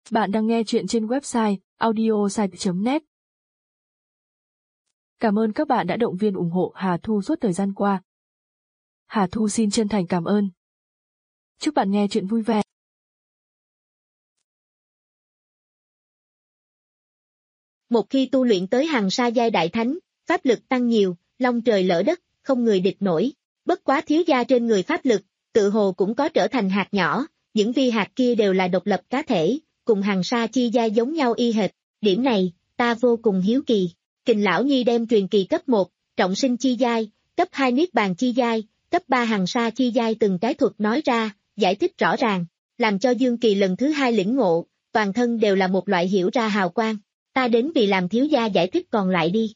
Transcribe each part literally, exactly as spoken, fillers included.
Bạn đang nghe chuyện trên website audiosite chấm net. Cảm ơn các bạn đã động viên ủng hộ Hà Thu suốt thời gian qua. Hà Thu xin chân thành cảm ơn. Chúc bạn nghe chuyện vui vẻ. Một khi tu luyện tới hàng sa giai đại thánh, pháp lực tăng nhiều, long trời lỡ đất, không người địch nổi. Bất quá thiếu gia trên người pháp lực, tự hồ cũng có trở thành hạt nhỏ, những vi hạt kia đều là độc lập cá thể, cùng hàng sa chi giai giống nhau y hệt. Điểm này, ta vô cùng hiếu kỳ. Kình lão nhi đem truyền kỳ cấp một, trọng sinh chi giai, cấp hai niết bàn chi giai, cấp ba hàng sa chi giai từng cái thuật nói ra, giải thích rõ ràng, làm cho Dương Kỳ lần thứ hai lĩnh ngộ, toàn thân đều là một loại hiểu ra hào quang. Ta đến vì làm thiếu gia giải thích còn lại đi.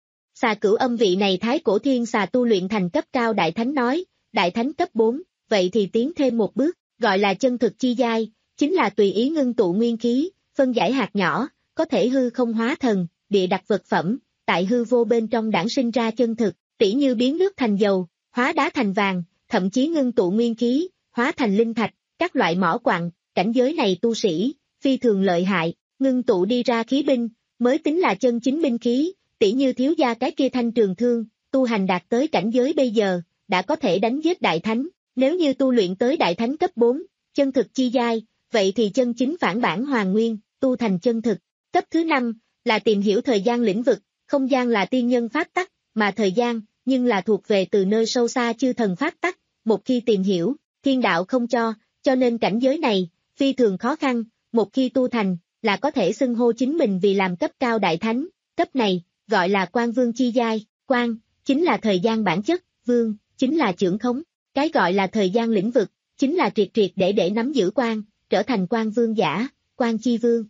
Xà Cửu Âm vị này thái cổ thiên xà tu luyện thành cấp cao đại thánh nói, đại thánh cấp bốn, vậy thì tiến thêm một bước, gọi là chân thực chi giai, chính là tùy ý ngưng tụ nguyên khí, phân giải hạt nhỏ, có thể hư không hóa thần, địa đặt vật phẩm, tại hư vô bên trong đản sinh ra chân thực, tỉ như biến nước thành dầu, hóa đá thành vàng, thậm chí ngưng tụ nguyên khí, hóa thành linh thạch, các loại mỏ quặng, cảnh giới này tu sĩ, phi thường lợi hại, ngưng tụ đi ra khí binh, mới tính là chân chính binh khí, tỉ như thiếu gia cái kia thanh trường thương, tu hành đạt tới cảnh giới bây giờ, đã có thể đánh giết đại thánh, nếu như tu luyện tới đại thánh cấp bốn, chân thực chi giai, vậy thì chân chính phản bản hoàn nguyên, tu thành chân thực. Cấp thứ năm, là tìm hiểu thời gian lĩnh vực, không gian là tiên nhân pháp tắc, mà thời gian, nhưng là thuộc về từ nơi sâu xa chư thần pháp tắc, một khi tìm hiểu, thiên đạo không cho, cho nên cảnh giới này, phi thường khó khăn, một khi tu thành, là có thể xưng hô chính mình vì làm cấp cao đại thánh, cấp này, gọi là quan vương chi giai, quan, chính là thời gian bản chất, vương, chính là trưởng khống, cái gọi là thời gian lĩnh vực, chính là triệt triệt để để nắm giữ quan, trở thành quan vương giả, quan chi vương.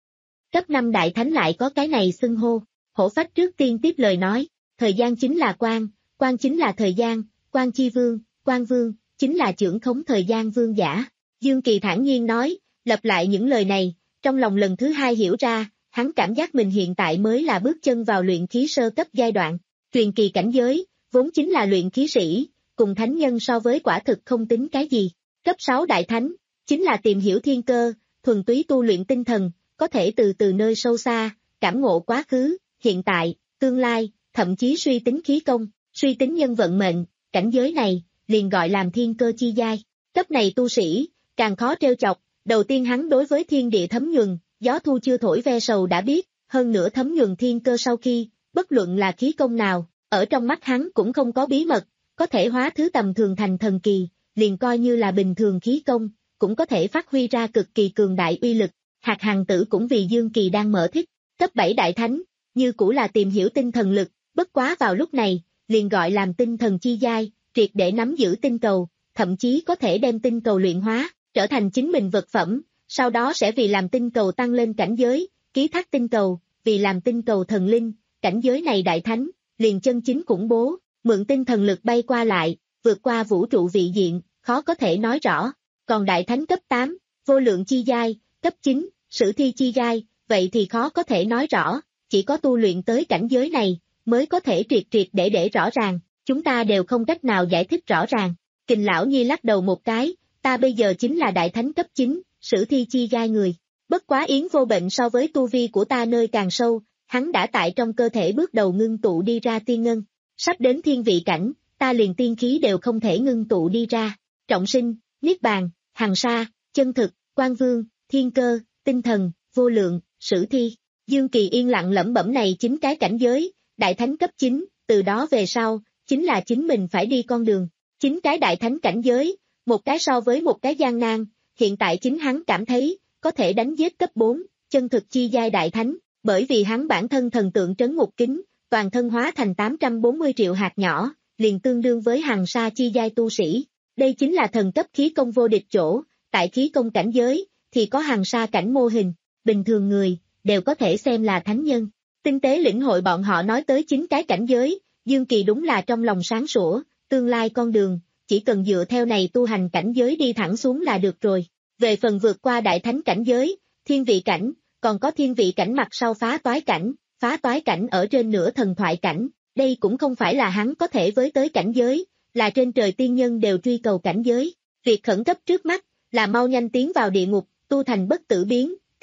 Cấp năm đại thánh lại có cái này xưng hô, Hổ Phách trước tiên tiếp lời nói, thời gian chính là quan, quan chính là thời gian, quan chi vương, quan vương, chính là trưởng khống thời gian vương giả. Dương Kỳ thản nhiên nói, lặp lại những lời này, trong lòng lần thứ hai hiểu ra, hắn cảm giác mình hiện tại mới là bước chân vào luyện khí sơ cấp giai đoạn, truyền kỳ cảnh giới, vốn chính là luyện khí sĩ, cùng thánh nhân so với quả thực không tính cái gì. Cấp sáu đại thánh, chính là tìm hiểu thiên cơ, thuần túy tu luyện tinh thần, có thể từ từ nơi sâu xa, cảm ngộ quá khứ, hiện tại, tương lai, thậm chí suy tính khí công, suy tính nhân vận mệnh, cảnh giới này, liền gọi làm thiên cơ chi giai. Cấp này tu sĩ, càng khó trêu chọc, đầu tiên hắn đối với thiên địa thấm nhuần, gió thu chưa thổi ve sầu đã biết, hơn nữa thấm nhuần thiên cơ sau khi, bất luận là khí công nào, ở trong mắt hắn cũng không có bí mật, có thể hóa thứ tầm thường thành thần kỳ, liền coi như là bình thường khí công, cũng có thể phát huy ra cực kỳ cường đại uy lực. Hạt Hằng Tử cũng vì Dương Kỳ đang mở thích, cấp bảy đại thánh, như cũ là tìm hiểu tinh thần lực, bất quá vào lúc này, liền gọi làm tinh thần chi giai, triệt để nắm giữ tinh cầu, thậm chí có thể đem tinh cầu luyện hóa, trở thành chính mình vật phẩm, sau đó sẽ vì làm tinh cầu tăng lên cảnh giới, ký thác tinh cầu, vì làm tinh cầu thần linh, cảnh giới này đại thánh, liền chân chính khủng bố, mượn tinh thần lực bay qua lại, vượt qua vũ trụ vị diện, khó có thể nói rõ. Còn đại thánh cấp tám, vô lượng chi giai, cấp chín, sử thi chi giai, vậy thì khó có thể nói rõ, chỉ có tu luyện tới cảnh giới này, mới có thể triệt triệt để để rõ ràng, chúng ta đều không cách nào giải thích rõ ràng. Kình lão nhi lắc đầu một cái, ta bây giờ chính là đại thánh cấp chín, sử thi chi giai người. Bất quá Yến Vô Bệnh so với tu vi của ta nơi càng sâu, hắn đã tại trong cơ thể bước đầu ngưng tụ đi ra tiên ngân. Sắp đến thiên vị cảnh, ta liền tiên khí đều không thể ngưng tụ đi ra. Trọng sinh, niết bàn, hằng sa, chân thực, quan vương, thiên cơ, tinh thần, vô lượng, sử thi. Dương Kỳ yên lặng lẩm bẩm này chính cái cảnh giới, đại thánh cấp chín, từ đó về sau, chính là chính mình phải đi con đường. Chính cái đại thánh cảnh giới, một cái so với một cái gian nan, hiện tại chính hắn cảm thấy, có thể đánh giết cấp bốn, chân thực chi giai đại thánh, bởi vì hắn bản thân thần tượng trấn ngục kính, toàn thân hóa thành tám trăm bốn mươi triệu hạt nhỏ, liền tương đương với hàng sa chi giai tu sĩ. Đây chính là thần cấp khí công vô địch chỗ, tại khí công cảnh giới, thì có hàng sa cảnh mô hình, bình thường người, đều có thể xem là thánh nhân. Tinh tế lĩnh hội bọn họ nói tới chính cái cảnh giới, Dương Kỳ đúng là trong lòng sáng sủa, tương lai con đường, chỉ cần dựa theo này tu hành cảnh giới đi thẳng xuống là được rồi. Về phần vượt qua đại thánh cảnh giới, thiên vị cảnh, còn có thiên vị cảnh mặt sau phá toái cảnh, phá toái cảnh ở trên nửa thần thoại cảnh, đây cũng không phải là hắn có thể với tới cảnh giới, là trên trời tiên nhân đều truy cầu cảnh giới. Việc khẩn cấp trước mắt, là mau nhanh tiến vào địa ngục, tu thành bất tử biến,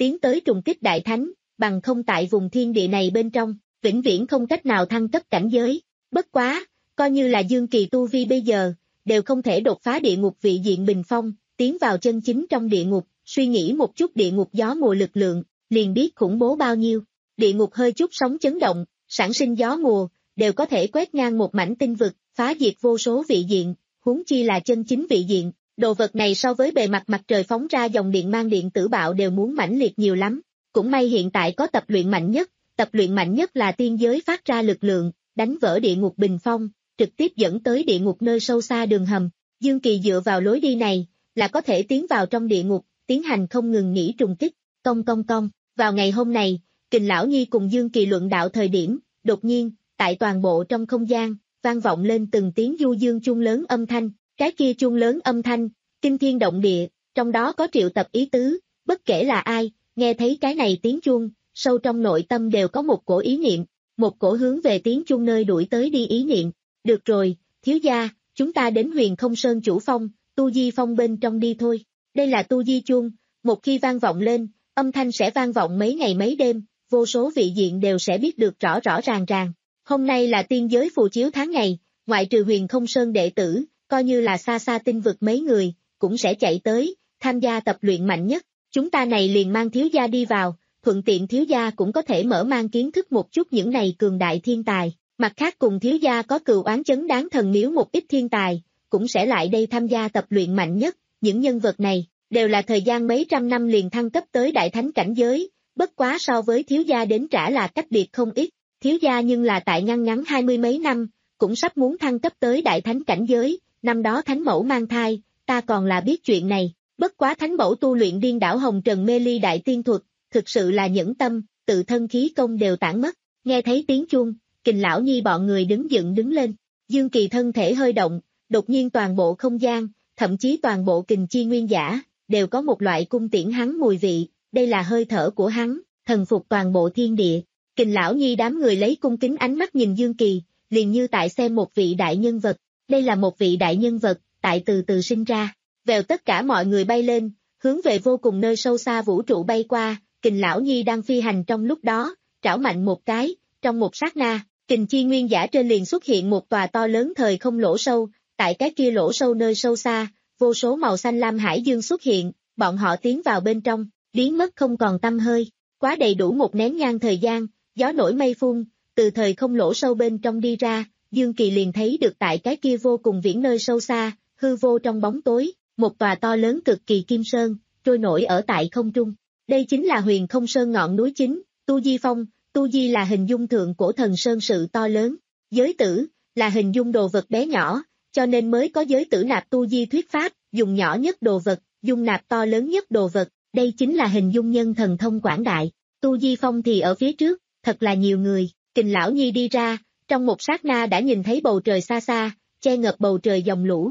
tiến tới trùng kích đại thánh, bằng không tại vùng thiên địa này bên trong, vĩnh viễn không cách nào thăng cấp cảnh giới. Bất quá, coi như là Dương Kỳ tu vi bây giờ, đều không thể đột phá địa ngục vị diện bình phong, tiến vào chân chính trong địa ngục, suy nghĩ một chút địa ngục gió mùa lực lượng, liền biết khủng bố bao nhiêu. Địa ngục hơi chút sóng chấn động, sản sinh gió mùa, đều có thể quét ngang một mảnh tinh vực, phá diệt vô số vị diện, huống chi là chân chính vị diện. Đồ vật này so với bề mặt mặt trời phóng ra dòng điện mang điện tử bạo đều muốn mãnh liệt nhiều lắm. Cũng may hiện tại có tập luyện mạnh nhất, tập luyện mạnh nhất là tiên giới phát ra lực lượng, đánh vỡ địa ngục bình phong, trực tiếp dẫn tới địa ngục nơi sâu xa đường hầm. Dương Kỳ dựa vào lối đi này, là có thể tiến vào trong địa ngục, tiến hành không ngừng nghỉ trùng kích, cong cong cong. Vào ngày hôm này, Kình Lão Nhi cùng Dương Kỳ luận đạo thời điểm, đột nhiên, tại toàn bộ trong không gian, vang vọng lên từng tiếng du dương chuông lớn âm thanh, cái kia chuông lớn âm thanh, kinh thiên động địa, trong đó có triệu tập ý tứ, bất kể là ai, nghe thấy cái này tiếng chuông, sâu trong nội tâm đều có một cổ ý niệm, một cổ hướng về tiếng chuông nơi đuổi tới đi ý niệm. Được rồi, thiếu gia, chúng ta đến Huyền Không Sơn chủ phong, Tu Di Phong bên trong đi thôi. Đây là Tu Di chuông, một khi vang vọng lên, âm thanh sẽ vang vọng mấy ngày mấy đêm, vô số vị diện đều sẽ biết được rõ rõ ràng ràng. Hôm nay là tiên giới phù chiếu tháng ngày, ngoại trừ Huyền Không Sơn đệ tử, coi như là xa xa tinh vực mấy người, cũng sẽ chạy tới, tham gia tập luyện mạnh nhất. Chúng ta này liền mang thiếu gia đi vào, thuận tiện thiếu gia cũng có thể mở mang kiến thức một chút những này cường đại thiên tài. Mặt khác cùng thiếu gia có cừu oán chấn đáng thần miếu một ít thiên tài, cũng sẽ lại đây tham gia tập luyện mạnh nhất. Những nhân vật này, đều là thời gian mấy trăm năm liền thăng cấp tới đại thánh cảnh giới, bất quá so với thiếu gia đến trả là cách biệt không ít. Thiếu gia nhưng là tại ngăn ngắn hai mươi mấy năm, cũng sắp muốn thăng cấp tới đại thánh cảnh giới, năm đó thánh mẫu mang thai, ta còn là biết chuyện này. Bất quá thánh mẫu tu luyện điên đảo hồng trần mê ly đại tiên thuật, thực sự là nhẫn tâm, tự thân khí công đều tản mất. Nghe thấy tiếng chuông, Kình Lão Nhi bọn người đứng dựng đứng lên, Dương Kỳ thân thể hơi động, đột nhiên toàn bộ không gian, thậm chí toàn bộ Kình Chi Nguyên giả, đều có một loại cung tiễn hắn mùi vị, đây là hơi thở của hắn, thần phục toàn bộ thiên địa. Kình Lão Nhi đám người lấy cung kính ánh mắt nhìn Dương Kỳ, liền như tại xem một vị đại nhân vật, đây là một vị đại nhân vật, tại từ từ sinh ra. Vèo tất cả mọi người bay lên, hướng về vô cùng nơi sâu xa vũ trụ bay qua, Kình Lão Nhi đang phi hành trong lúc đó, trảo mạnh một cái, trong một sát na, Kình Chi Nguyên giả trên liền xuất hiện một tòa to lớn thời không lỗ sâu, tại cái kia lỗ sâu nơi sâu xa, vô số màu xanh lam hải dương xuất hiện, bọn họ tiến vào bên trong, biến mất không còn tăm hơi, quá đầy đủ một nén nhang thời gian, gió nổi mây phun, từ thời không lỗ sâu bên trong đi ra, Dương Kỳ liền thấy được tại cái kia vô cùng viễn nơi sâu xa, hư vô trong bóng tối, một tòa to lớn cực kỳ kim sơn, trôi nổi ở tại không trung. Đây chính là Huyền Không Sơn ngọn núi chính, Tu Di Phong, Tu Di là hình dung thượng cổ thần sơn sự to lớn, giới tử, là hình dung đồ vật bé nhỏ, cho nên mới có giới tử nạp Tu Di thuyết pháp, dùng nhỏ nhất đồ vật, dung nạp to lớn nhất đồ vật, đây chính là hình dung nhân thần thông quảng đại. Tu Di Phong thì ở phía trước, thật là nhiều người, Kình Lão Nhi đi ra, trong một sát na đã nhìn thấy bầu trời xa xa, che ngập bầu trời dòng lũ.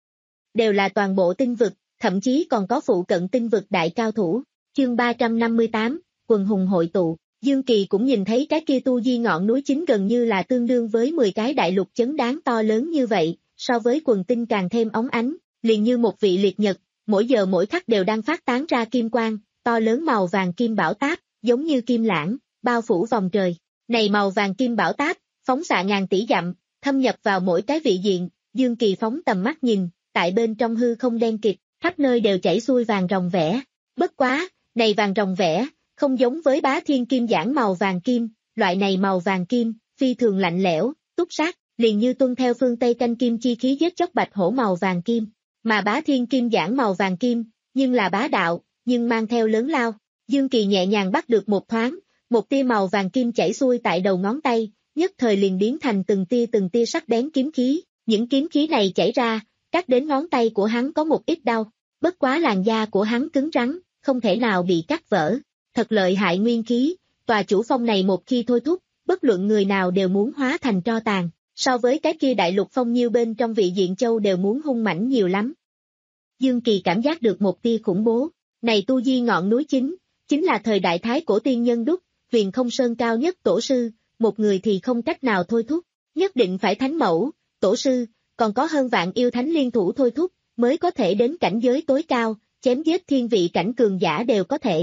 Đều là toàn bộ tinh vực, thậm chí còn có phụ cận tinh vực đại cao thủ. Chương ba trăm năm mươi tám, quần hùng hội tụ, Dương Kỳ cũng nhìn thấy cái kia Tu Di ngọn núi chính gần như là tương đương với mười cái đại lục chấn đáng to lớn như vậy, so với quần tinh càng thêm óng ánh, liền như một vị liệt nhật, mỗi giờ mỗi khắc đều đang phát tán ra kim quang, to lớn màu vàng kim bảo táp, giống như kim lãng, bao phủ vòng trời. Này màu vàng kim bảo táp, phóng xạ ngàn tỷ dặm, thâm nhập vào mỗi cái vị diện, Dương Kỳ phóng tầm mắt nhìn, tại bên trong hư không đen kịt, khắp nơi đều chảy xuôi vàng ròng vẽ. Bất quá, này vàng ròng vẽ, không giống với bá thiên kim giảng màu vàng kim, loại này màu vàng kim, phi thường lạnh lẽo, túc sát, liền như tuân theo phương Tây canh kim chi khí giết chóc bạch hổ màu vàng kim, mà bá thiên kim giảng màu vàng kim, nhưng là bá đạo, nhưng mang theo lớn lao. Dương Kỳ nhẹ nhàng bắt được một thoáng, một tia màu vàng kim chảy xuôi tại đầu ngón tay, nhất thời liền biến thành từng tia từng tia sắc bén kiếm khí, những kiếm khí này chảy ra, cắt đến ngón tay của hắn có một ít đau, bất quá làn da của hắn cứng rắn, không thể nào bị cắt vỡ. Thật lợi hại nguyên khí, tòa chủ phong này một khi thôi thúc, bất luận người nào đều muốn hóa thành tro tàn, so với cái kia đại lục phong nhiêu bên trong vị diện châu đều muốn hung mãnh nhiều lắm. Dương Kỳ cảm giác được một tia khủng bố, này Tu Di ngọn núi chính, chính là thời đại thái cổ tiên nhân đúc, Huyền Không Sơn cao nhất tổ sư, một người thì không cách nào thôi thúc, nhất định phải thánh mẫu, tổ sư, còn có hơn vạn yêu thánh liên thủ thôi thúc, mới có thể đến cảnh giới tối cao, chém giết thiên vị cảnh cường giả đều có thể.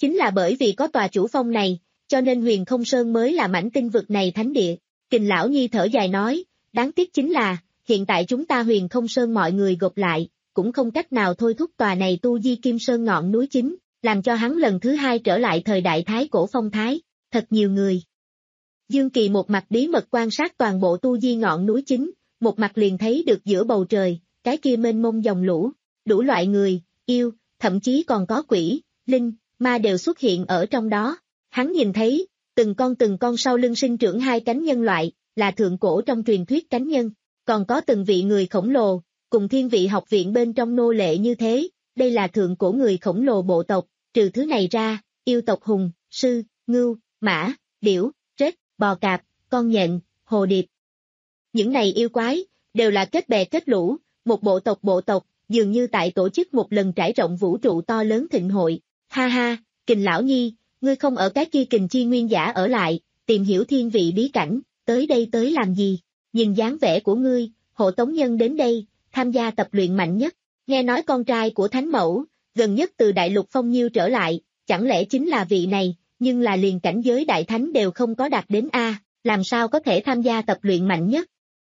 Chính là bởi vì có tòa chủ phong này, cho nên Huyền Không Sơn mới là mảnh tinh vực này thánh địa. Kình Lão Nhi thở dài nói, đáng tiếc chính là, hiện tại chúng ta Huyền Không Sơn mọi người gộp lại, cũng không cách nào thôi thúc tòa này tu di kim sơn ngọn núi chính, làm cho hắn lần thứ hai trở lại thời đại thái cổ phong thái, thật nhiều người. Dương Kỳ một mặt bí mật quan sát toàn bộ tu di ngọn núi chính, một mặt liền thấy được giữa bầu trời, cái kia mênh mông dòng lũ, đủ loại người, yêu, thậm chí còn có quỷ, linh, ma đều xuất hiện ở trong đó. Hắn nhìn thấy, từng con từng con sau lưng sinh trưởng hai cánh nhân loại, là thượng cổ trong truyền thuyết cánh nhân, còn có từng vị người khổng lồ, cùng thiên vị học viện bên trong nô lệ như thế, đây là thượng cổ người khổng lồ bộ tộc, trừ thứ này ra, yêu tộc hùng, sư, ngưu, mã, điểu, rết, bò cạp, con nhện, hồ điệp. Những này yêu quái, đều là kết bè kết lũ, một bộ tộc bộ tộc, dường như tại tổ chức một lần trải rộng vũ trụ to lớn thịnh hội. Ha ha, Kình Lão Nhi, ngươi không ở cái kia Kình Chi Nguyên Giả ở lại, tìm hiểu thiên vị bí cảnh, tới đây tới làm gì? Nhìn dáng vẻ của ngươi, hộ tống nhân đến đây, tham gia tập luyện mạnh nhất. Nghe nói con trai của Thánh Mẫu, gần nhất từ Đại Lục Phong Nhiêu trở lại, chẳng lẽ chính là vị này, nhưng là liền cảnh giới Đại Thánh đều không có đạt đến A, làm sao có thể tham gia tập luyện mạnh nhất?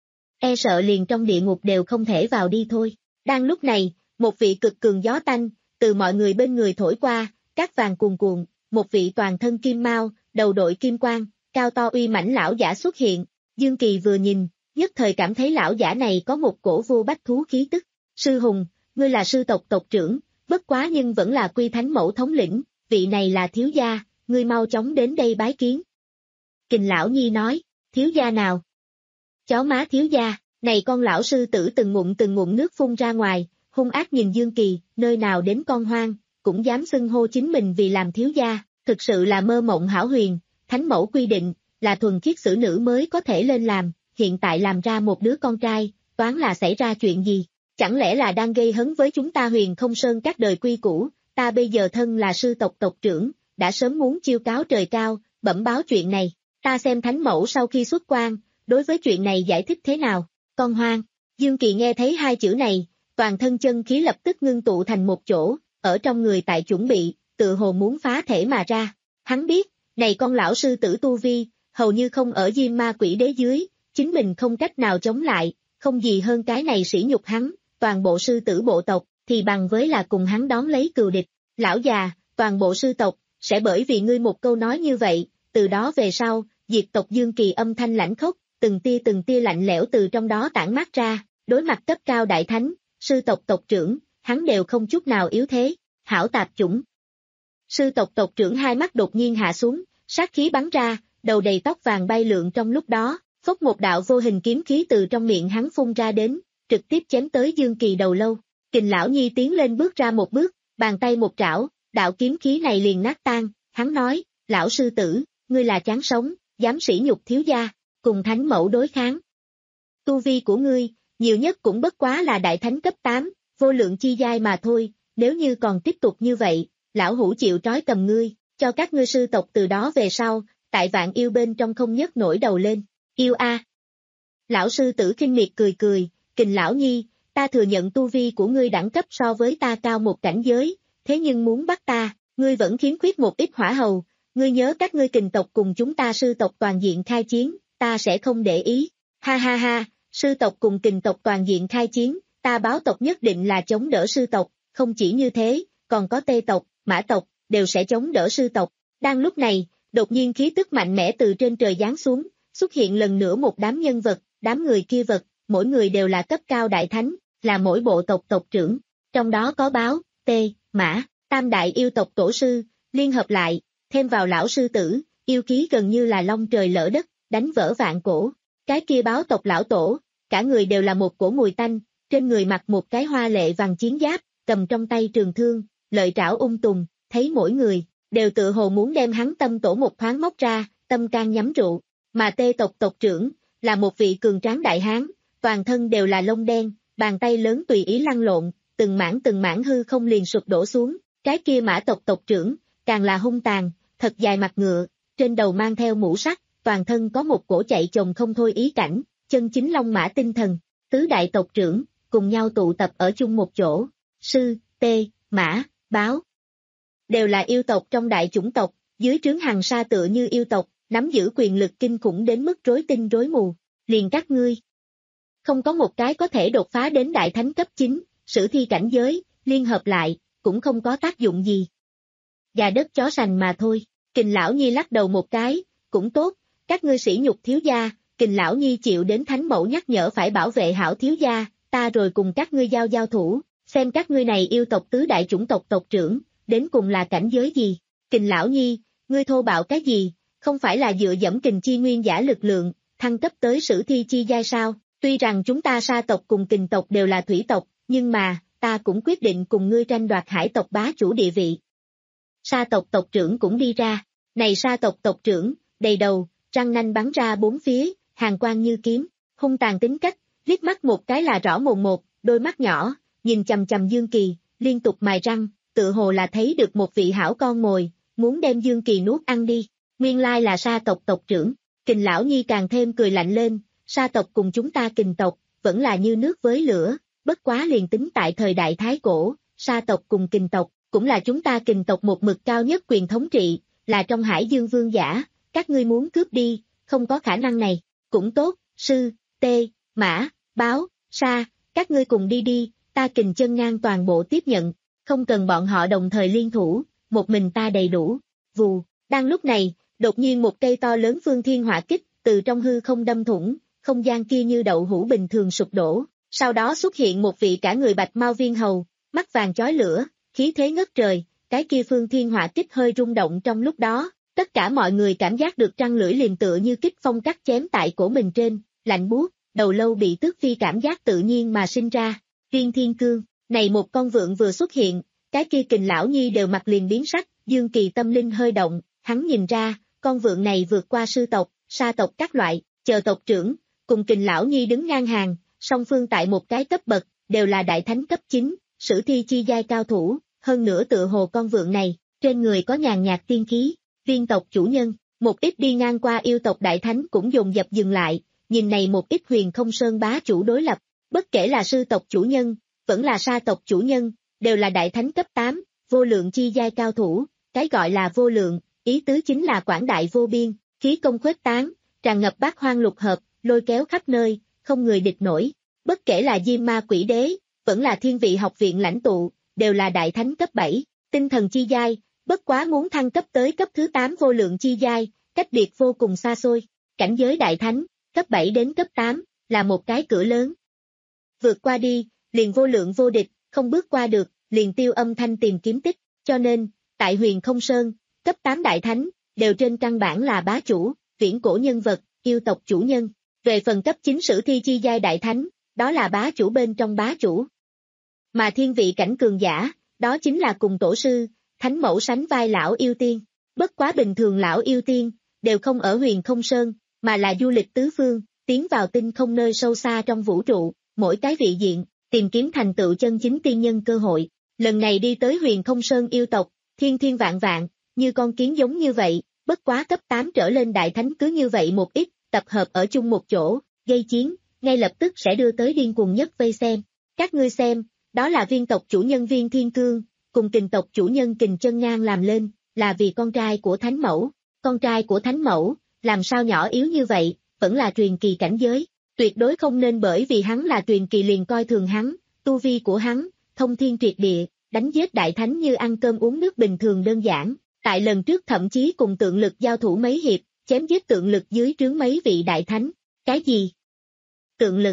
E sợ liền trong địa ngục đều không thể vào đi thôi. Đang lúc này, một vị cực cường gió tanh, từ mọi người bên người thổi qua, cát vàng cuồn cuộn, một vị toàn thân kim mao, đầu đội kim quang, cao to uy mãnh lão giả xuất hiện. Dương Kỳ vừa nhìn, nhất thời cảm thấy lão giả này có một cổ vô bách thú khí tức. Sư Hùng, ngươi là sư tộc tộc trưởng, bất quá nhưng vẫn là Quy Thánh Mẫu thống lĩnh, vị này là thiếu gia, ngươi mau chóng đến đây bái kiến. Kình Lão Nhi nói, thiếu gia nào? Chó má thiếu gia, này con lão sư tử từng ngụm từng ngụm nước phun ra ngoài, hung ác nhìn Dương Kỳ, nơi nào đến con hoang, cũng dám xưng hô chính mình vì làm thiếu gia, thực sự là mơ mộng hão huyền. Thánh Mẫu quy định, là thuần khiết xử nữ mới có thể lên làm, hiện tại làm ra một đứa con trai, toán là xảy ra chuyện gì? Chẳng lẽ là đang gây hấn với chúng ta Huyền Không Sơn các đời quy củ, ta bây giờ thân là sư tộc tộc trưởng, đã sớm muốn chiêu cáo trời cao, bẩm báo chuyện này, ta xem Thánh Mẫu sau khi xuất quan, đối với chuyện này giải thích thế nào? Con hoang. Dương Kỳ nghe thấy hai chữ này, toàn thân chân khí lập tức ngưng tụ thành một chỗ, ở trong người tại chuẩn bị, tự hồ muốn phá thể mà ra. Hắn biết, này con lão sư tử tu vi, hầu như không ở Diêm Ma Quỷ Đế dưới, chính mình không cách nào chống lại, không gì hơn cái này sỉ nhục hắn, toàn bộ sư tử bộ tộc, thì bằng với là cùng hắn đón lấy cừu địch. Lão già, toàn bộ sư tộc, sẽ bởi vì ngươi một câu nói như vậy, từ đó về sau, diệt tộc. Dương Kỳ âm thanh lãnh khốc, từng tia từng tia lạnh lẽo từ trong đó tản mát ra, đối mặt cấp cao đại thánh, sư tộc tộc trưởng, hắn đều không chút nào yếu thế, hảo tạp chủng. Sư tộc tộc trưởng hai mắt đột nhiên hạ xuống, sát khí bắn ra, đầu đầy tóc vàng bay lượn trong lúc đó, phốc một đạo vô hình kiếm khí từ trong miệng hắn phun ra đến, trực tiếp chém tới Dương Kỳ đầu lâu. Kình Lão Nhi tiến lên bước ra một bước, bàn tay một trảo, đạo kiếm khí này liền nát tan, hắn nói, lão sư tử, ngươi là chán sống, dám sỉ nhục thiếu gia, cùng Thánh Mẫu đối kháng. Tu vi của ngươi, nhiều nhất cũng bất quá là đại thánh cấp tám, vô lượng chi giai mà thôi, nếu như còn tiếp tục như vậy, lão hủ chịu trói cầm ngươi, cho các ngươi sư tộc từ đó về sau, tại vạn yêu bên trong không nhấc nổi đầu lên, yêu a. À. Lão sư tử khinh miệt cười cười, Kình Lão Nhi, ta thừa nhận tu vi của ngươi đẳng cấp so với ta cao một cảnh giới, thế nhưng muốn bắt ta, ngươi vẫn khiếm khuyết một ít hỏa hầu, ngươi nhớ các ngươi Kình tộc cùng chúng ta sư tộc toàn diện khai chiến, ta sẽ không để ý, ha ha ha, sư tộc cùng Kình tộc toàn diện khai chiến, ta báo tộc nhất định là chống đỡ sư tộc, không chỉ như thế, còn có Tê tộc, Mã tộc, đều sẽ chống đỡ sư tộc. Đang lúc này, đột nhiên khí tức mạnh mẽ từ trên trời giáng xuống, xuất hiện lần nữa một đám nhân vật, đám người kia vật, mỗi người đều là cấp cao đại thánh, là mỗi bộ tộc tộc trưởng, trong đó có Báo, Tê, Mã, tam đại yêu tộc tổ sư, liên hợp lại, thêm vào lão sư tử, yêu khí gần như là long trời lỡ đất, đánh vỡ vạn cổ. Cái kia Báo tộc lão tổ, cả người đều là một cổ mùi tanh, trên người mặc một cái hoa lệ vàng chiến giáp, cầm trong tay trường thương, lợi trảo ung tùng, thấy mỗi người, đều tự hồ muốn đem hắn tâm tổ một thoáng móc ra, tâm can nhắm rượu. Mà Tê tộc tộc trưởng, là một vị cường tráng đại hán, toàn thân đều là lông đen, bàn tay lớn tùy ý lăn lộn, từng mảng từng mảng hư không liền sụp đổ xuống. Cái kia Mã tộc tộc trưởng, càng là hung tàn, thật dài mặt ngựa, trên đầu mang theo mũ sắt, toàn thân có một cổ chạy chồng không thôi ý cảnh, chân chính long mã tinh thần. Tứ đại tộc trưởng, cùng nhau tụ tập ở chung một chỗ, sư, Tê, Mã, Báo. đều là yêu tộc trong đại chủng tộc, dưới trướng Hằng Sa tựa như yêu tộc, nắm giữ quyền lực kinh khủng đến mức rối tinh rối mù, liền các ngươi. Không có một cái có thể đột phá đến đại thánh cấp chín, sử thi cảnh giới, liên hợp lại, cũng không có tác dụng gì. Gà đất chó sành mà thôi, Kình Lão Nhi lắc đầu một cái, cũng tốt, các ngươi sỉ nhục thiếu gia, Kình Lão Nhi chịu đến Thánh Mẫu nhắc nhở phải bảo vệ hảo thiếu gia, ta rồi cùng các ngươi giao giao thủ, xem các ngươi này yêu tộc tứ đại chủng tộc tộc trưởng, đến cùng là cảnh giới gì. Kình Lão Nhi, ngươi thô bạo cái gì, không phải là dựa dẫm kình chi nguyên giả lực lượng, thăng cấp tới sử thi chi giai sao, tuy rằng chúng ta Sa tộc cùng Kình tộc đều là thủy tộc, nhưng mà, ta cũng quyết định cùng ngươi tranh đoạt hải tộc bá chủ địa vị. Sa tộc tộc trưởng cũng đi ra, này Sa tộc tộc trưởng, đầy đầu, răng nanh bắn ra bốn phía, hàn quang như kiếm, hung tàn tính cách, liếc mắt một cái là rõ mồn một, đôi mắt nhỏ, nhìn chằm chằm Dương Kỳ, liên tục mài răng, tự hồ là thấy được một vị hảo con mồi, muốn đem Dương Kỳ nuốt ăn đi, nguyên lai là Sa tộc tộc trưởng. Kình Lão Nhi càng thêm cười lạnh lên, Sa tộc cùng chúng ta Kình tộc, vẫn là như nước với lửa, bất quá liền tính tại thời đại Thái Cổ, Sa tộc cùng Kình tộc, cũng là chúng ta Kình tộc một mực cao nhất quyền thống trị, là trong Hải Dương vương giả, các ngươi muốn cướp đi, không có khả năng này, cũng tốt, sư, tê, mã, báo, sa, các ngươi cùng đi đi, ta Kình chân ngang toàn bộ tiếp nhận, không cần bọn họ đồng thời liên thủ, một mình ta đầy đủ, vù, đang lúc này, đột nhiên một cây to lớn phương thiên hỏa kích, từ trong hư không đâm thủng, không gian kia như đậu hũ bình thường sụp đổ, sau đó xuất hiện một vị cả người bạch mau viên hầu, mắt vàng chói lửa, khí thế ngất trời, cái kia phương thiên hỏa kích hơi rung động trong lúc đó, tất cả mọi người cảm giác được trăng lưỡi liềm tựa như kích phong cắt chém tại cổ mình trên, lạnh buốt, đầu lâu bị tước phi cảm giác tự nhiên mà sinh ra, Viên Thiên Cương, này một con vượn vừa xuất hiện, cái kia Kình Lão Nhi đều mặt liền biến sắc, Dương Kỳ tâm linh hơi động, hắn nhìn ra, con vượn này vượt qua sư tộc, Sa tộc các loại, chờ tộc trưởng, cùng Kình Lão Nhi đứng ngang hàng, song phương tại một cái cấp bậc, đều là đại thánh cấp chín, sử thi chi giai cao thủ, hơn nữa tựa hồ con vượn này, trên người có nhàn nhạt tiên khí, viên tộc chủ nhân, một ít đi ngang qua yêu tộc đại thánh cũng dồn dập dừng lại, nhìn này một ít huyền không sơn bá chủ đối lập, bất kể là sư tộc chủ nhân, vẫn là Sa tộc chủ nhân, đều là đại thánh cấp tám, vô lượng chi giai cao thủ, cái gọi là vô lượng, ý tứ chính là quảng đại vô biên, khí công khuếch tán, tràn ngập bát hoang lục hợp, lôi kéo khắp nơi, không người địch nổi, bất kể là Diêm Ma Quỷ Đế, vẫn là Thiên Vị học viện lãnh tụ, đều là đại thánh cấp bảy, tinh thần chi giai, bất quá muốn thăng cấp tới cấp thứ tám vô lượng chi giai, cách biệt vô cùng xa xôi, cảnh giới đại thánh, cấp bảy đến cấp tám, là một cái cửa lớn. Vượt qua đi, liền vô lượng vô địch, không bước qua được, liền tiêu âm thanh tìm kiếm tích, cho nên, tại huyền không sơn, cấp tám đại thánh, đều trên căn bản là bá chủ, viễn cổ nhân vật, yêu tộc chủ nhân. Về phần cấp chín sử thi chi giai đại thánh, đó là bá chủ bên trong bá chủ. Mà thiên vị cảnh cường giả, đó chính là cùng tổ sư, thánh mẫu sánh vai lão yêu tiên. Bất quá bình thường lão yêu tiên, đều không ở huyền không sơn, mà là du lịch tứ phương, tiến vào tinh không nơi sâu xa trong vũ trụ, mỗi cái vị diện, tìm kiếm thành tựu chân chính tiên nhân cơ hội. Lần này đi tới huyền không sơn yêu tộc, thiên thiên vạn vạn, như con kiến giống như vậy, bất quá cấp tám trở lên đại thánh cứ như vậy một ít, tập hợp ở chung một chỗ, gây chiến, ngay lập tức sẽ đưa tới điên cuồng nhất vây xem. Các ngươi xem, đó là viên tộc chủ nhân Viên Thiên Cương, cùng Kình tộc chủ nhân Kình Chân Ngang làm lên, là vì con trai của Thánh Mẫu. Con trai của Thánh Mẫu, làm sao nhỏ yếu như vậy, vẫn là truyền kỳ cảnh giới, tuyệt đối không nên bởi vì hắn là truyền kỳ liền coi thường hắn, tu vi của hắn, thông thiên triệt địa, đánh giết đại thánh như ăn cơm uống nước bình thường đơn giản. Tại lần trước thậm chí cùng tượng lực giao thủ mấy hiệp, chém giết tượng lực dưới trướng mấy vị đại thánh. Cái gì? Tượng lực.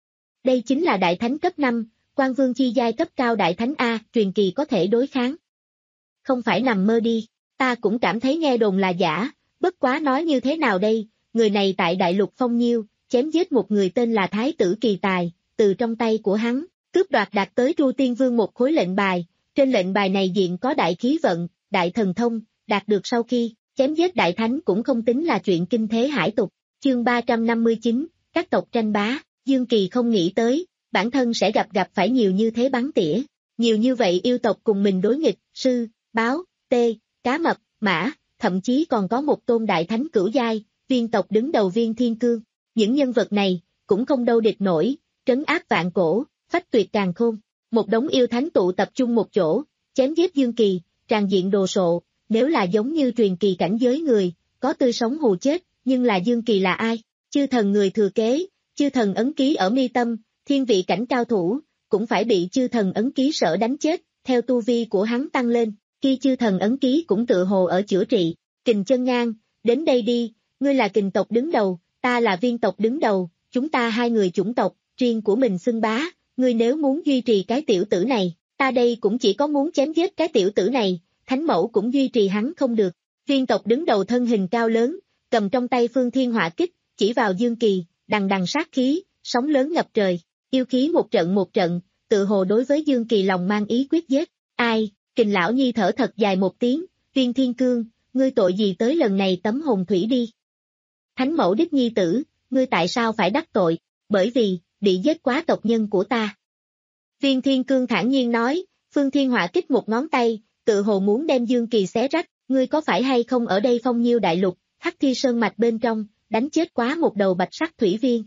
Đây chính là đại thánh cấp năm, quan vương chi giai cấp cao đại thánh A, truyền kỳ có thể đối kháng. Không phải nằm mơ đi, ta cũng cảm thấy nghe đồn là giả, bất quá nói như thế nào đây, người này tại đại lục phong nhiêu, chém giết một người tên là Thái tử Kỳ Tài, từ trong tay của hắn, cướp đoạt đạt tới Tru Tiên Vương một khối lệnh bài, trên lệnh bài này diện có đại khí vận, đại thần thông, đạt được sau khi, chém giết đại thánh cũng không tính là chuyện kinh thế hải tục. Chương ba trăm năm mươi chín, các tộc tranh bá, Dương Kỳ không nghĩ tới, bản thân sẽ gặp gặp phải nhiều như thế bắn tỉa, nhiều như vậy yêu tộc cùng mình đối nghịch, sư, báo, tê, cá mập, mã, thậm chí còn có một tôn đại thánh cửu giai, viên tộc đứng đầu Viên Thiên Cương. Những nhân vật này, cũng không đâu địch nổi, trấn áp vạn cổ, phách tuyệt càn khôn. Một đống yêu thánh tụ tập trung một chỗ, chém giết Dương Kỳ, tràn diện đồ sộ, nếu là giống như truyền kỳ cảnh giới người, có tươi sống hù chết, nhưng là Dương Kỳ là ai? Chư thần người thừa kế, chư thần ấn ký ở mi tâm, thiên vị cảnh cao thủ, cũng phải bị chư thần ấn ký sở đánh chết, theo tu vi của hắn tăng lên, khi chư thần ấn ký cũng tự hồ ở chữa trị. Kình Chân Ngang, đến đây đi, ngươi là kình tộc đứng đầu, ta là viên tộc đứng đầu, chúng ta hai người chủng tộc, riêng của mình xưng bá, ngươi nếu muốn duy trì cái tiểu tử này, ta đây cũng chỉ có muốn chém giết cái tiểu tử này, thánh mẫu cũng duy trì hắn không được. Viên tộc đứng đầu thân hình cao lớn, cầm trong tay phương thiên hỏa kích, chỉ vào Dương Kỳ, đằng đằng sát khí, sóng lớn ngập trời, yêu khí một trận một trận, tự hồ đối với Dương Kỳ lòng mang ý quyết giết. Ai? Kình lão nhi thở thật dài một tiếng, Viên Thiên Cương, ngươi tội gì tới lần này tấm hồn thủy đi. Thánh mẫu đích nhi tử, ngươi tại sao phải đắc tội, bởi vì, bị giết quá tộc nhân của ta. Viên Thiên Cương thản nhiên nói, phương thiên hỏa kích một ngón tay, tự hồ muốn đem Dương Kỳ xé rách, ngươi có phải hay không ở đây Phong Nhiêu đại lục, Hắc Thi Sơn mạch bên trong, đánh chết quá một đầu bạch sắc thủy viên.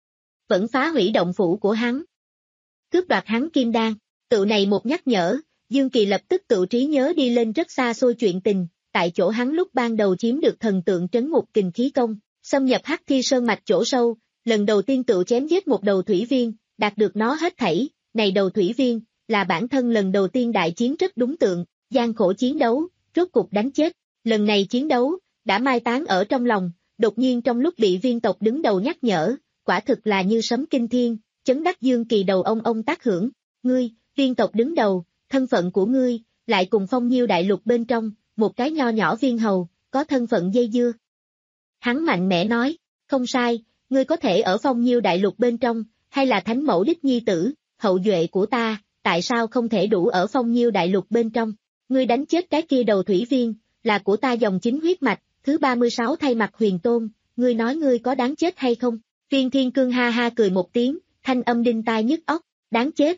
Vẫn phá hủy động phủ của hắn. Cướp đoạt hắn kim đan, tự này một nhắc nhở, Dương Kỳ lập tức tự trí nhớ đi lên rất xa xôi chuyện tình, tại chỗ hắn lúc ban đầu chiếm được thần tượng trấn ngục kình khí công, xâm nhập Hắc Thi Sơn mạch chỗ sâu, lần đầu tiên tự chém giết một đầu thủy viên, đạt được nó hết thảy, này đầu thủy viên, là bản thân lần đầu tiên đại chiến rất đúng tượng, gian khổ chiến đấu, rốt cục đánh chết, lần này chiến đấu, đã mai táng ở trong lòng, đột nhiên trong lúc bị viên tộc đứng đầu nhắc nhở, quả thực là như sấm kinh thiên, chấn đắc Dương Kỳ đầu ông ông tác hưởng, ngươi, viên tộc đứng đầu, thân phận của ngươi, lại cùng Phong Nhiêu đại lục bên trong, một cái nho nhỏ viên hầu, có thân phận dây dưa. Hắn mạnh mẽ nói, không sai, ngươi có thể ở Phong Nhiêu đại lục bên trong, hay là thánh mẫu đích nhi tử, hậu duệ của ta, tại sao không thể đủ ở Phong Nhiêu đại lục bên trong, ngươi đánh chết cái kia đầu thủy viên, là của ta dòng chính huyết mạch, thứ ba mươi sáu thay mặt huyền tôn, ngươi nói ngươi có đáng chết hay không? Viên Thiên Cương ha ha cười một tiếng, thanh âm đinh tai nhức óc, đáng chết.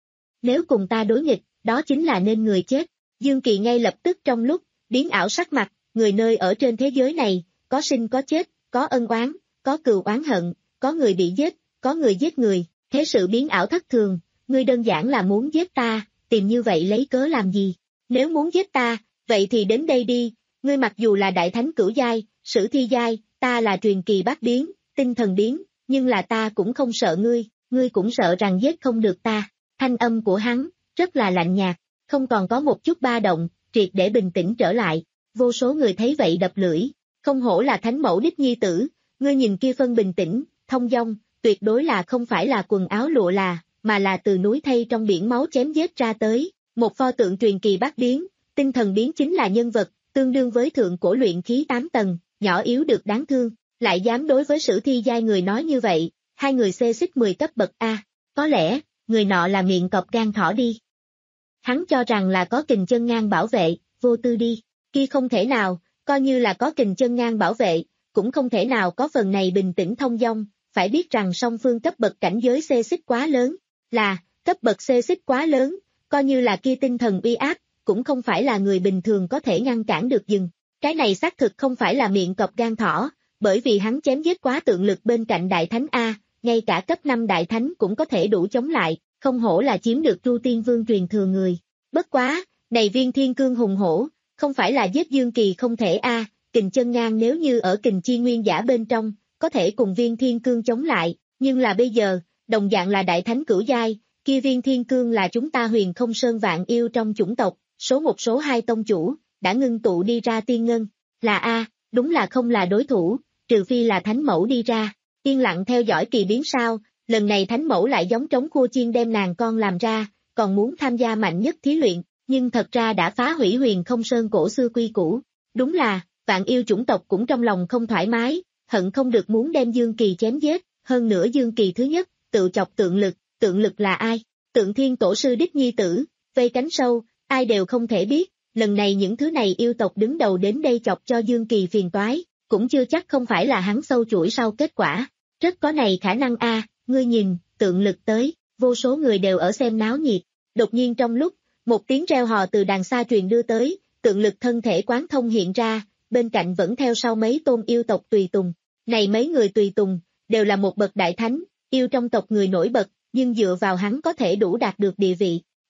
Nếu cùng ta đối nghịch, đó chính là nên người chết. Dương Kỳ ngay lập tức trong lúc, biến ảo sắc mặt, người nơi ở trên thế giới này, có sinh có chết, có ân oán, có cừu oán hận, có người bị giết, có người giết người, thế sự biến ảo thất thường, ngươi đơn giản là muốn giết ta, tìm như vậy lấy cớ làm gì? Nếu muốn giết ta, vậy thì đến đây đi, ngươi mặc dù là đại thánh cửu giai, sử thi giai, ta là truyền kỳ bát biến, tinh thần biến, nhưng là ta cũng không sợ ngươi, ngươi cũng sợ rằng giết không được ta. Thanh âm của hắn, rất là lạnh nhạt, không còn có một chút ba động, triệt để bình tĩnh trở lại, vô số người thấy vậy đập lưỡi, không hổ là thánh mẫu đích nhi tử, ngươi nhìn kia phân bình tĩnh, thông dong, tuyệt đối là không phải là quần áo lụa là, mà là từ núi thây trong biển máu chém giết ra tới, một pho tượng truyền kỳ bát biến, tinh thần biến chính là nhân vật, tương đương với thượng cổ luyện khí tám tầng, nhỏ yếu được đáng thương, lại dám đối với sử thi giai người nói như vậy, hai người xê xích mười cấp bậc A, có lẽ, người nọ là miệng cọp gan thỏ đi. Hắn cho rằng là có Kình Chân Ngang bảo vệ, vô tư đi, kia không thể nào, coi như là có Kình Chân Ngang bảo vệ, cũng không thể nào có phần này bình tĩnh thông dong, phải biết rằng song phương cấp bậc cảnh giới xê xích quá lớn, là, cấp bậc xê xích quá lớn, coi như là kia tinh thần uy áp, cũng không phải là người bình thường có thể ngăn cản được dừng. Cái này xác thực không phải là miệng cọp gan thỏ, bởi vì hắn chém giết quá tượng lực bên cạnh Đại Thánh A, ngay cả cấp năm Đại Thánh cũng có thể đủ chống lại, không hổ là chiếm được Tru Tiên Vương truyền thừa người. Bất quá, này Viên Thiên Cương hùng hổ, không phải là giết Dương Kỳ không thể A, Kình Chân Ngang nếu như ở Kình Chi Nguyên giả bên trong, có thể cùng Viên Thiên Cương chống lại, nhưng là bây giờ, đồng dạng là Đại Thánh cửu giai, kia Viên Thiên Cương là chúng ta Huyền Không Sơn vạn yêu trong chủng tộc, số một số hai tông chủ, đã ngưng tụ đi ra tiên ngân, là A, đúng là không là đối thủ, trừ phi là Thánh Mẫu đi ra, yên lặng theo dõi kỳ biến sao, lần này Thánh Mẫu lại giống trống khua chiên đem nàng con làm ra, còn muốn tham gia mạnh nhất thí luyện, nhưng thật ra đã phá hủy Huyền Không Sơn cổ xưa quy củ, đúng là, vạn yêu chủng tộc cũng trong lòng không thoải mái, hận không được muốn đem Dương Kỳ chém giết, hơn nữa Dương Kỳ thứ nhất, tự chọc tượng lực, tượng lực là ai? Tượng Thiên Tổ sư đích nhi tử, vây cánh sâu, ai đều không thể biết, lần này những thứ này yêu tộc đứng đầu đến đây chọc cho Dương Kỳ phiền toái, cũng chưa chắc không phải là hắn sâu chuỗi sau kết quả, rất có này khả năng a, ngươi nhìn, tượng lực tới, vô số người đều ở xem náo nhiệt, đột nhiên trong lúc, một tiếng reo hò từ đàng xa truyền đưa tới, tượng lực thân thể quán thông hiện ra, bên cạnh vẫn theo sau mấy tôn yêu tộc tùy tùng, này mấy người tùy tùng, đều là một bậc đại thánh, yêu trong tộc người nổi bật, nhưng dựa vào hắn có thể đủ đạt được địa vị,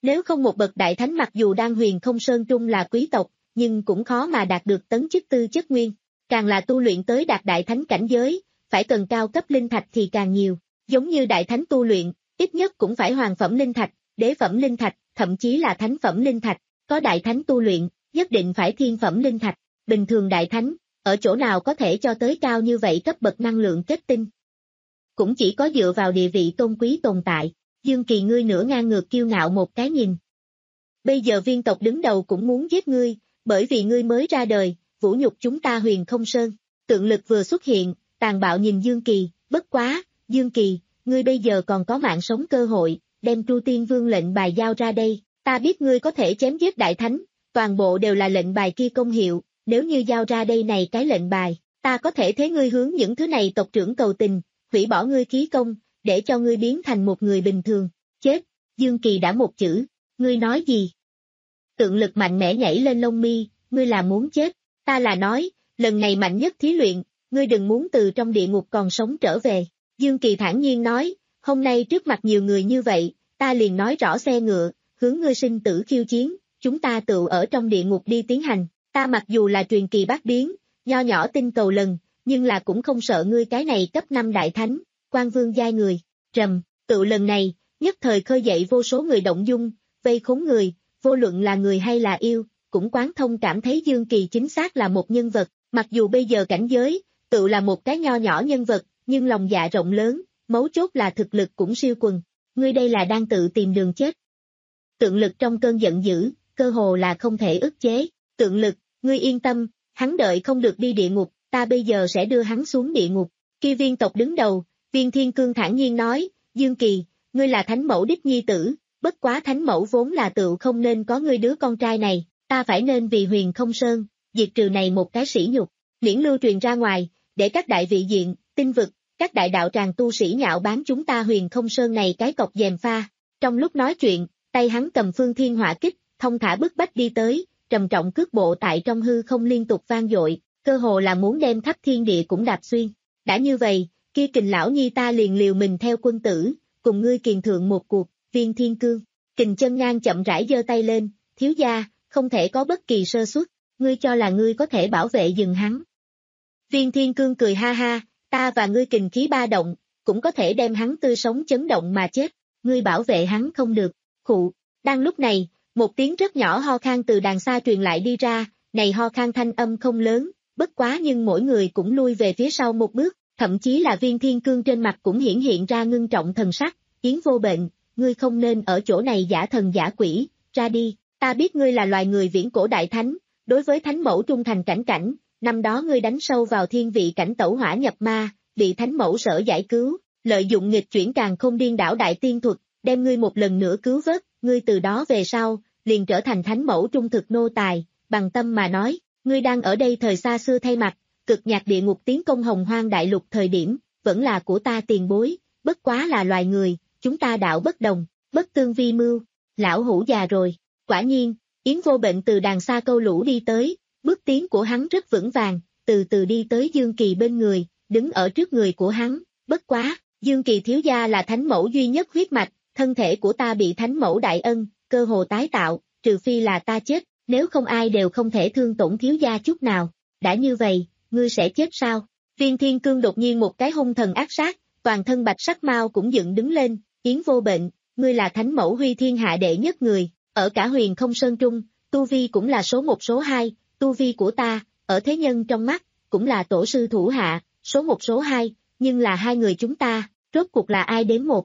Nếu không một bậc đại thánh mặc dù đang huyền không sơn trung là quý tộc, nhưng cũng khó mà đạt được tấn chức tư chất nguyên. Càng là tu luyện tới đạt đại thánh cảnh giới, phải cần cao cấp linh thạch thì càng nhiều. Giống như đại thánh tu luyện, ít nhất cũng phải hoàng phẩm linh thạch, đế phẩm linh thạch, thậm chí là thánh phẩm linh thạch. Có đại thánh tu luyện, nhất định phải thiên phẩm linh thạch. Bình thường đại thánh, ở chỗ nào có thể cho tới cao như vậy cấp bậc năng lượng kết tinh. Cũng chỉ có dựa vào địa vị tôn quý tồn tại. Dương Kỳ ngươi nửa ngang ngược kiêu ngạo một cái nhìn. Bây giờ viên tộc đứng đầu cũng muốn giết ngươi, bởi vì ngươi mới ra đời, vũ nhục chúng ta huyền không sơn. Tượng lực vừa xuất hiện, tàn bạo nhìn Dương Kỳ, bất quá, Dương Kỳ, ngươi bây giờ còn có mạng sống cơ hội, đem Tru Tiên Vương lệnh bài giao ra đây, ta biết ngươi có thể chém giết đại thánh, toàn bộ đều là lệnh bài kia công hiệu, nếu như giao ra đây này cái lệnh bài, ta có thể thế ngươi hướng những thứ này tộc trưởng cầu tình, hủy bỏ ngươi ký công, để cho ngươi biến thành một người bình thường, chết, Dương Kỳ đã một chữ, ngươi nói gì? Tượng lực mạnh mẽ nhảy lên lông mi, ngươi là muốn chết, ta là nói, lần này mạnh nhất thí luyện, ngươi đừng muốn từ trong địa ngục còn sống trở về. Dương Kỳ thản nhiên nói, hôm nay trước mặt nhiều người như vậy, ta liền nói rõ xe ngựa, hướng ngươi sinh tử khiêu chiến, chúng ta tự ở trong địa ngục đi tiến hành, ta mặc dù là truyền kỳ bát biến, nho nhỏ tinh cầu lần, nhưng là cũng không sợ ngươi cái này cấp năm đại thánh, quan vương giai người, trầm, tự lần này, nhất thời khơi dậy vô số người động dung, vây khốn người, vô luận là người hay là yêu, cũng quán thông cảm thấy Dương Kỳ chính xác là một nhân vật, mặc dù bây giờ cảnh giới, tự là một cái nho nhỏ nhân vật, nhưng lòng dạ rộng lớn, mấu chốt là thực lực cũng siêu quần, ngươi đây là đang tự tìm đường chết. Tượng lực trong cơn giận dữ, cơ hồ là không thể ức chế, tượng lực, ngươi yên tâm, hắn đợi không được đi địa ngục, ta bây giờ sẽ đưa hắn xuống địa ngục. Khi viên tộc đứng đầu, viên thiên cương thản nhiên nói, Dương Kỳ, ngươi là thánh mẫu đích nhi tử, bất quá thánh mẫu vốn là tự không nên có ngươi đứa con trai này, ta phải nên vì huyền không sơn, diệt trừ này một cái sỉ nhục, miễn lưu truyền ra ngoài, để các đại vị diện, tinh vực, các đại đạo tràng tu sĩ nhạo báng chúng ta huyền không sơn này cái cọc dèm pha. Trong lúc nói chuyện, tay hắn cầm phương thiên hỏa kích, thông thả bức bách đi tới, trầm trọng cước bộ tại trong hư không liên tục vang dội, cơ hồ là muốn đem khắp thiên địa cũng đạp xuyên. Đã như vậy, kia Kình lão nhi ta liền liều mình theo quân tử, cùng ngươi kiền thượng một cuộc, viên thiên cương. Kình chân ngang chậm rãi giơ tay lên, thiếu gia, không thể có bất kỳ sơ suất, ngươi cho là ngươi có thể bảo vệ dừng hắn. Viên thiên cương cười ha ha, ta và ngươi kình khí ba động, cũng có thể đem hắn tươi sống chấn động mà chết, ngươi bảo vệ hắn không được, khụ. Đang lúc này, một tiếng rất nhỏ ho khan từ đàng xa truyền lại đi ra, này ho khan thanh âm không lớn, bất quá nhưng mỗi người cũng lui về phía sau một bước, thậm chí là viên thiên cương trên mặt cũng hiển hiện ra ngưng trọng thần sắc, Yến Vô Bệnh, ngươi không nên ở chỗ này giả thần giả quỷ, ra đi, ta biết ngươi là loài người viễn cổ đại thánh, đối với thánh mẫu trung thành cảnh cảnh, năm đó ngươi đánh sâu vào thiên vị cảnh tẩu hỏa nhập ma, bị thánh mẫu sở giải cứu, lợi dụng nghịch chuyển càn khôn điên đảo đại tiên thuật, đem ngươi một lần nữa cứu vớt, ngươi từ đó về sau, liền trở thành thánh mẫu trung thực nô tài, bằng tâm mà nói, ngươi đang ở đây thời xa xưa thay mặt, cực nhạc địa ngục tiến công hồng hoang đại lục thời điểm, vẫn là của ta tiền bối, bất quá là loài người, chúng ta đạo bất đồng, bất tương vi mưu, lão hủ già rồi, quả nhiên, Yến Vô Bệnh từ đàng xa câu lũ đi tới, bước tiến của hắn rất vững vàng, từ từ đi tới Dương Kỳ bên người, đứng ở trước người của hắn, bất quá, Dương Kỳ thiếu gia là thánh mẫu duy nhất huyết mạch, thân thể của ta bị thánh mẫu đại ân, cơ hồ tái tạo, trừ phi là ta chết, nếu không ai đều không thể thương tổn thiếu gia chút nào, đã như vậy, ngươi sẽ chết sao? Viên Thiên Cương đột nhiên một cái hung thần ác sát, toàn thân bạch sắc mau cũng dựng đứng lên, Yến Vô Bệnh, ngươi là thánh mẫu huy thiên hạ đệ nhất người, ở cả huyền không sơn trung, tu vi cũng là số một số hai, tu vi của ta, ở thế nhân trong mắt, cũng là tổ sư thủ hạ, số một số hai, nhưng là hai người chúng ta, rốt cuộc là ai đếm một?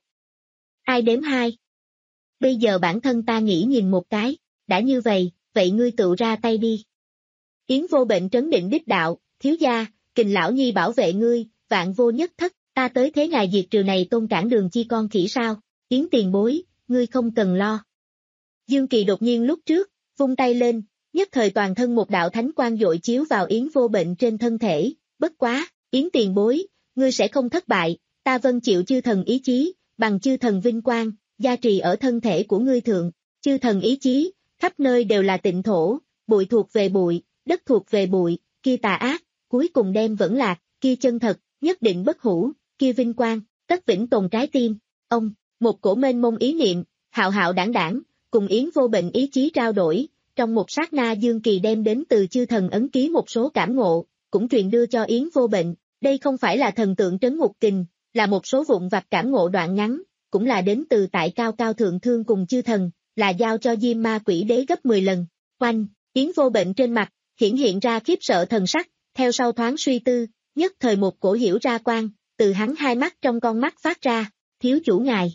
Ai đếm hai? Bây giờ bản thân ta nghĩ nhìn một cái, đã như vậy, vậy ngươi tự ra tay đi. Yến Vô Bệnh trấn định đích đạo, thiếu gia, Kình lão nhi bảo vệ ngươi, vạn vô nhất thất, ta tới thế ngài diệt trừ này tôn cản đường chi con khỉ sao, Yến tiền bối, ngươi không cần lo. Dương Kỳ đột nhiên lúc trước, vung tay lên, nhất thời toàn thân một đạo thánh quang dội chiếu vào Yến Vô Bệnh trên thân thể, bất quá, Yến tiền bối, ngươi sẽ không thất bại, ta vâng chịu chư thần ý chí, bằng chư thần vinh quang, gia trì ở thân thể của ngươi thượng, chư thần ý chí, khắp nơi đều là tịnh thổ, bụi thuộc về bụi, đất thuộc về bụi, kia tà ác, cuối cùng đem vẫn lạc, kia chân thật, nhất định bất hủ, kia vinh quang, tất vĩnh tồn trái tim, ông, một cổ mênh mông ý niệm, hạo hạo đảng đảng, cùng Yến Vô Bệnh ý chí trao đổi, trong một sát na Dương Kỳ đem đến từ chư thần ấn ký một số cảm ngộ, cũng truyền đưa cho Yến Vô Bệnh, đây không phải là thần tượng trấn ngục kình, là một số vụn vặt cảm ngộ đoạn ngắn, cũng là đến từ tại cao cao thượng thương cùng chư thần, là giao cho Diêm Ma Quỷ Đế gấp mười lần. Oanh, Yến Vô Bệnh trên mặt, hiển hiện ra khiếp sợ thần sắc, theo sau thoáng suy tư, nhất thời một cổ hiểu ra quang, từ hắn hai mắt trong con mắt phát ra, thiếu chủ ngài.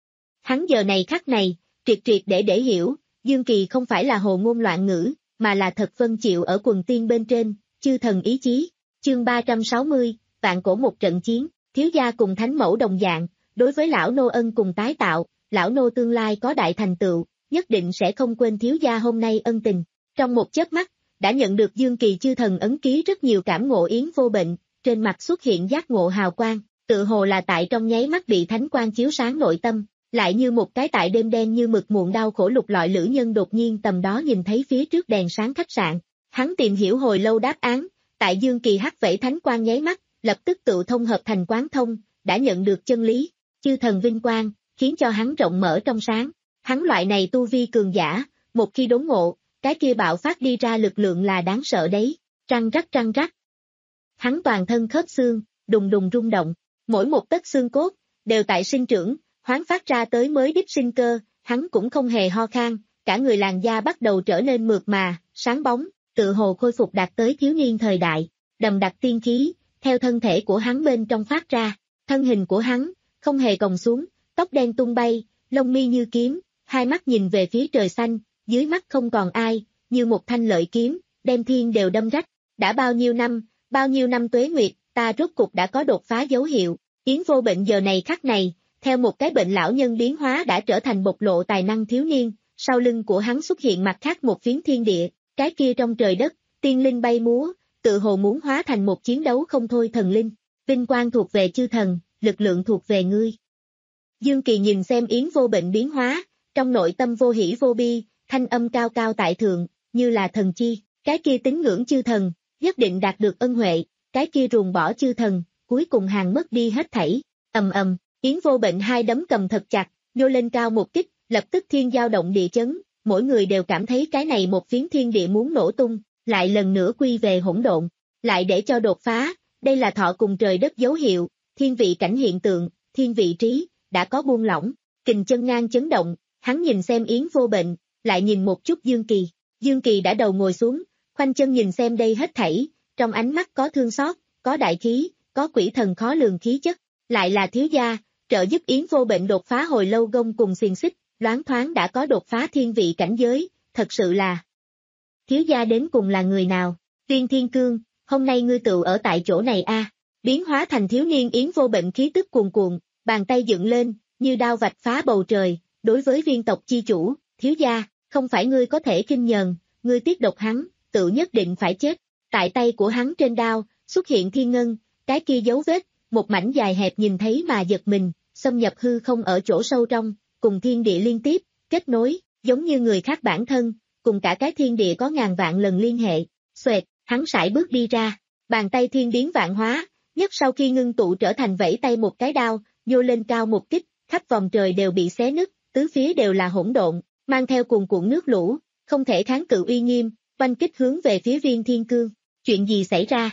Hắn giờ này khắc này, triệt triệt để để hiểu, Dương Kỳ không phải là hồ ngôn loạn ngữ, mà là thật vân chịu ở quần tiên bên trên, chư thần ý chí. Chương ba trăm sáu mươi, vạn cổ một trận chiến, thiếu gia cùng thánh mẫu đồng dạng, đối với lão nô ân cùng tái tạo, lão nô tương lai có đại thành tựu, nhất định sẽ không quên thiếu gia hôm nay ân tình. Trong một chớp mắt, đã nhận được Dương Kỳ chư thần ấn ký rất nhiều cảm ngộ Yến Vô Bệnh, trên mặt xuất hiện giác ngộ hào quang, tự hồ là tại trong nháy mắt bị thánh quang chiếu sáng nội tâm, lại như một cái tại đêm đen như mực muộn đau khổ lục lọi lữ nhân đột nhiên tầm đó nhìn thấy phía trước đèn sáng khách sạn. Hắn tìm hiểu hồi lâu đáp án, tại Dương Kỳ hắc vẫy thánh quang nháy mắt, lập tức tự thông hợp thành quán thông, đã nhận được chân lý, chư thần vinh quang, khiến cho hắn rộng mở trong sáng. Hắn loại này tu vi cường giả, một khi đốn ngộ, cái kia bạo phát đi ra lực lượng là đáng sợ đấy, răng rắc răng rắc. Hắn toàn thân khớp xương, đùng đùng rung động, mỗi một tấc xương cốt, đều tại sinh trưởng, hoán phát ra tới mới đích sinh cơ, hắn cũng không hề ho khan, cả người làn da bắt đầu trở nên mượt mà, sáng bóng, tự hồ khôi phục đạt tới thiếu niên thời đại, đầm đặc tiên khí, theo thân thể của hắn bên trong phát ra, thân hình của hắn, không hề còng xuống, tóc đen tung bay, lông mi như kiếm, hai mắt nhìn về phía trời xanh, dưới mắt không còn ai, như một thanh lợi kiếm, đem thiên đều đâm rách, đã bao nhiêu năm, bao nhiêu năm tuế nguyệt, ta rốt cục đã có đột phá dấu hiệu, Yến Vô Bệnh giờ này khắc này, theo một cái bệnh lão nhân biến hóa đã trở thành bộc lộ tài năng thiếu niên, sau lưng của hắn xuất hiện mặt khác một phiến thiên địa, cái kia trong trời đất, tiên linh bay múa, tự hồ muốn hóa thành một chiến đấu không thôi thần linh, vinh quang thuộc về chư thần, lực lượng thuộc về ngươi. Dương Kỳ nhìn xem Yến Vô Bệnh biến hóa, trong nội tâm vô hỷ vô bi, thanh âm cao cao tại thượng, như là thần chi, cái kia tín ngưỡng chư thần, nhất định đạt được ân huệ, cái kia ruồng bỏ chư thần, cuối cùng hàng mất đi hết thảy, ầm ầm, Yến Vô Bệnh hai đấm cầm thật chặt, nhô lên cao một kích, lập tức thiên dao động địa chấn, mỗi người đều cảm thấy cái này một phiến thiên địa muốn nổ tung, lại lần nữa quy về hỗn độn, lại để cho đột phá, đây là thọ cùng trời đất dấu hiệu, thiên vị cảnh hiện tượng, thiên vị trí, đã có buông lỏng, kình chân ngang chấn động, hắn nhìn xem Yến Vô Bệnh, lại nhìn một chút Dương Kỳ, Dương Kỳ đã đầu ngồi xuống, khoanh chân nhìn xem đây hết thảy, trong ánh mắt có thương xót, có đại khí, có quỷ thần khó lường khí chất, lại là thiếu gia, trợ giúp Yến Vô Bệnh đột phá hồi lâu gông cùng xiềng xích, loáng thoáng đã có đột phá thiên vị cảnh giới, thật sự là. Thiếu gia đến cùng là người nào? Viên Thiên Cương, hôm nay ngươi tự ở tại chỗ này a. À. Biến hóa thành thiếu niên Yến Vô Bệnh khí tức cuồn cuộn, bàn tay dựng lên, như đao vạch phá bầu trời, đối với viên tộc chi chủ, thiếu gia, không phải ngươi có thể kinh nhờn, ngươi tiết độc hắn, tự nhất định phải chết. Tại tay của hắn trên đao, xuất hiện thiên ngân, cái kia dấu vết, một mảnh dài hẹp nhìn thấy mà giật mình, xâm nhập hư không ở chỗ sâu trong, cùng thiên địa liên tiếp, kết nối, giống như người khác bản thân, cùng cả cái thiên địa có ngàn vạn lần liên hệ. Xoẹt, hắn sải bước đi ra, bàn tay thiên biến vạn hóa, nhất sau khi ngưng tụ trở thành vẫy tay một cái đao, nhô lên cao một kích, khắp vòng trời đều bị xé nứt, tứ phía đều là hỗn độn, mang theo cuồn cuộn nước lũ, không thể kháng cự uy nghiêm, oanh kích hướng về phía Viên Thiên Cương. Chuyện gì xảy ra?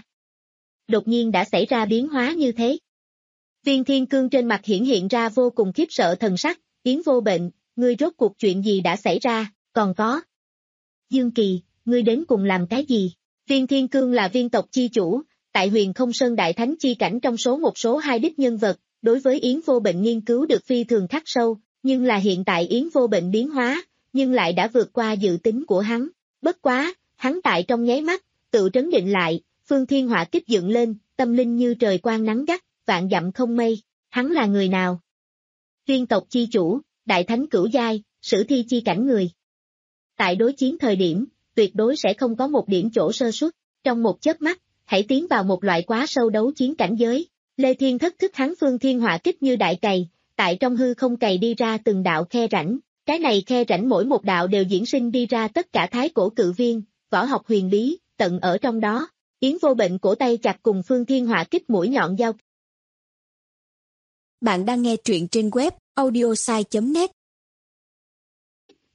Đột nhiên đã xảy ra biến hóa như thế. Viên Thiên Cương trên mặt hiển hiện ra vô cùng khiếp sợ thần sắc, Yến Vô Bệnh, ngươi rốt cuộc chuyện gì đã xảy ra, còn có. Dương Kỳ, ngươi đến cùng làm cái gì? Viên Thiên Cương là viên tộc chi chủ, tại Huyền Không Sơn Đại Thánh chi cảnh trong số một số hai đích nhân vật, đối với Yến Vô Bệnh nghiên cứu được phi thường khắc sâu, nhưng là hiện tại Yến Vô Bệnh biến hóa, nhưng lại đã vượt qua dự tính của hắn. Bất quá, hắn tại trong nháy mắt, tự trấn định lại, phương thiên hỏa kích dựng lên, tâm linh như trời quang nắng gắt, vạn dặm không mây, hắn là người nào? Viên tộc chi chủ, Đại Thánh cửu giai, sử thi chi cảnh người. Tại đối chiến thời điểm, tuyệt đối sẽ không có một điểm chỗ sơ suất, trong một chớp mắt, hãy tiến vào một loại quá sâu đấu chiến cảnh giới. Lê Thiên Thất thức hắn phương thiên hỏa kích như đại cày, tại trong hư không cày đi ra từng đạo khe rãnh, cái này khe rãnh mỗi một đạo đều diễn sinh đi ra tất cả thái cổ cự viên, võ học huyền bí, tận ở trong đó. Yến Vô Bệnh cổ tay chặt cùng phương thiên hỏa kích mũi nhọn giao. Bạn đang nghe truyện trên web audiosai chấm net.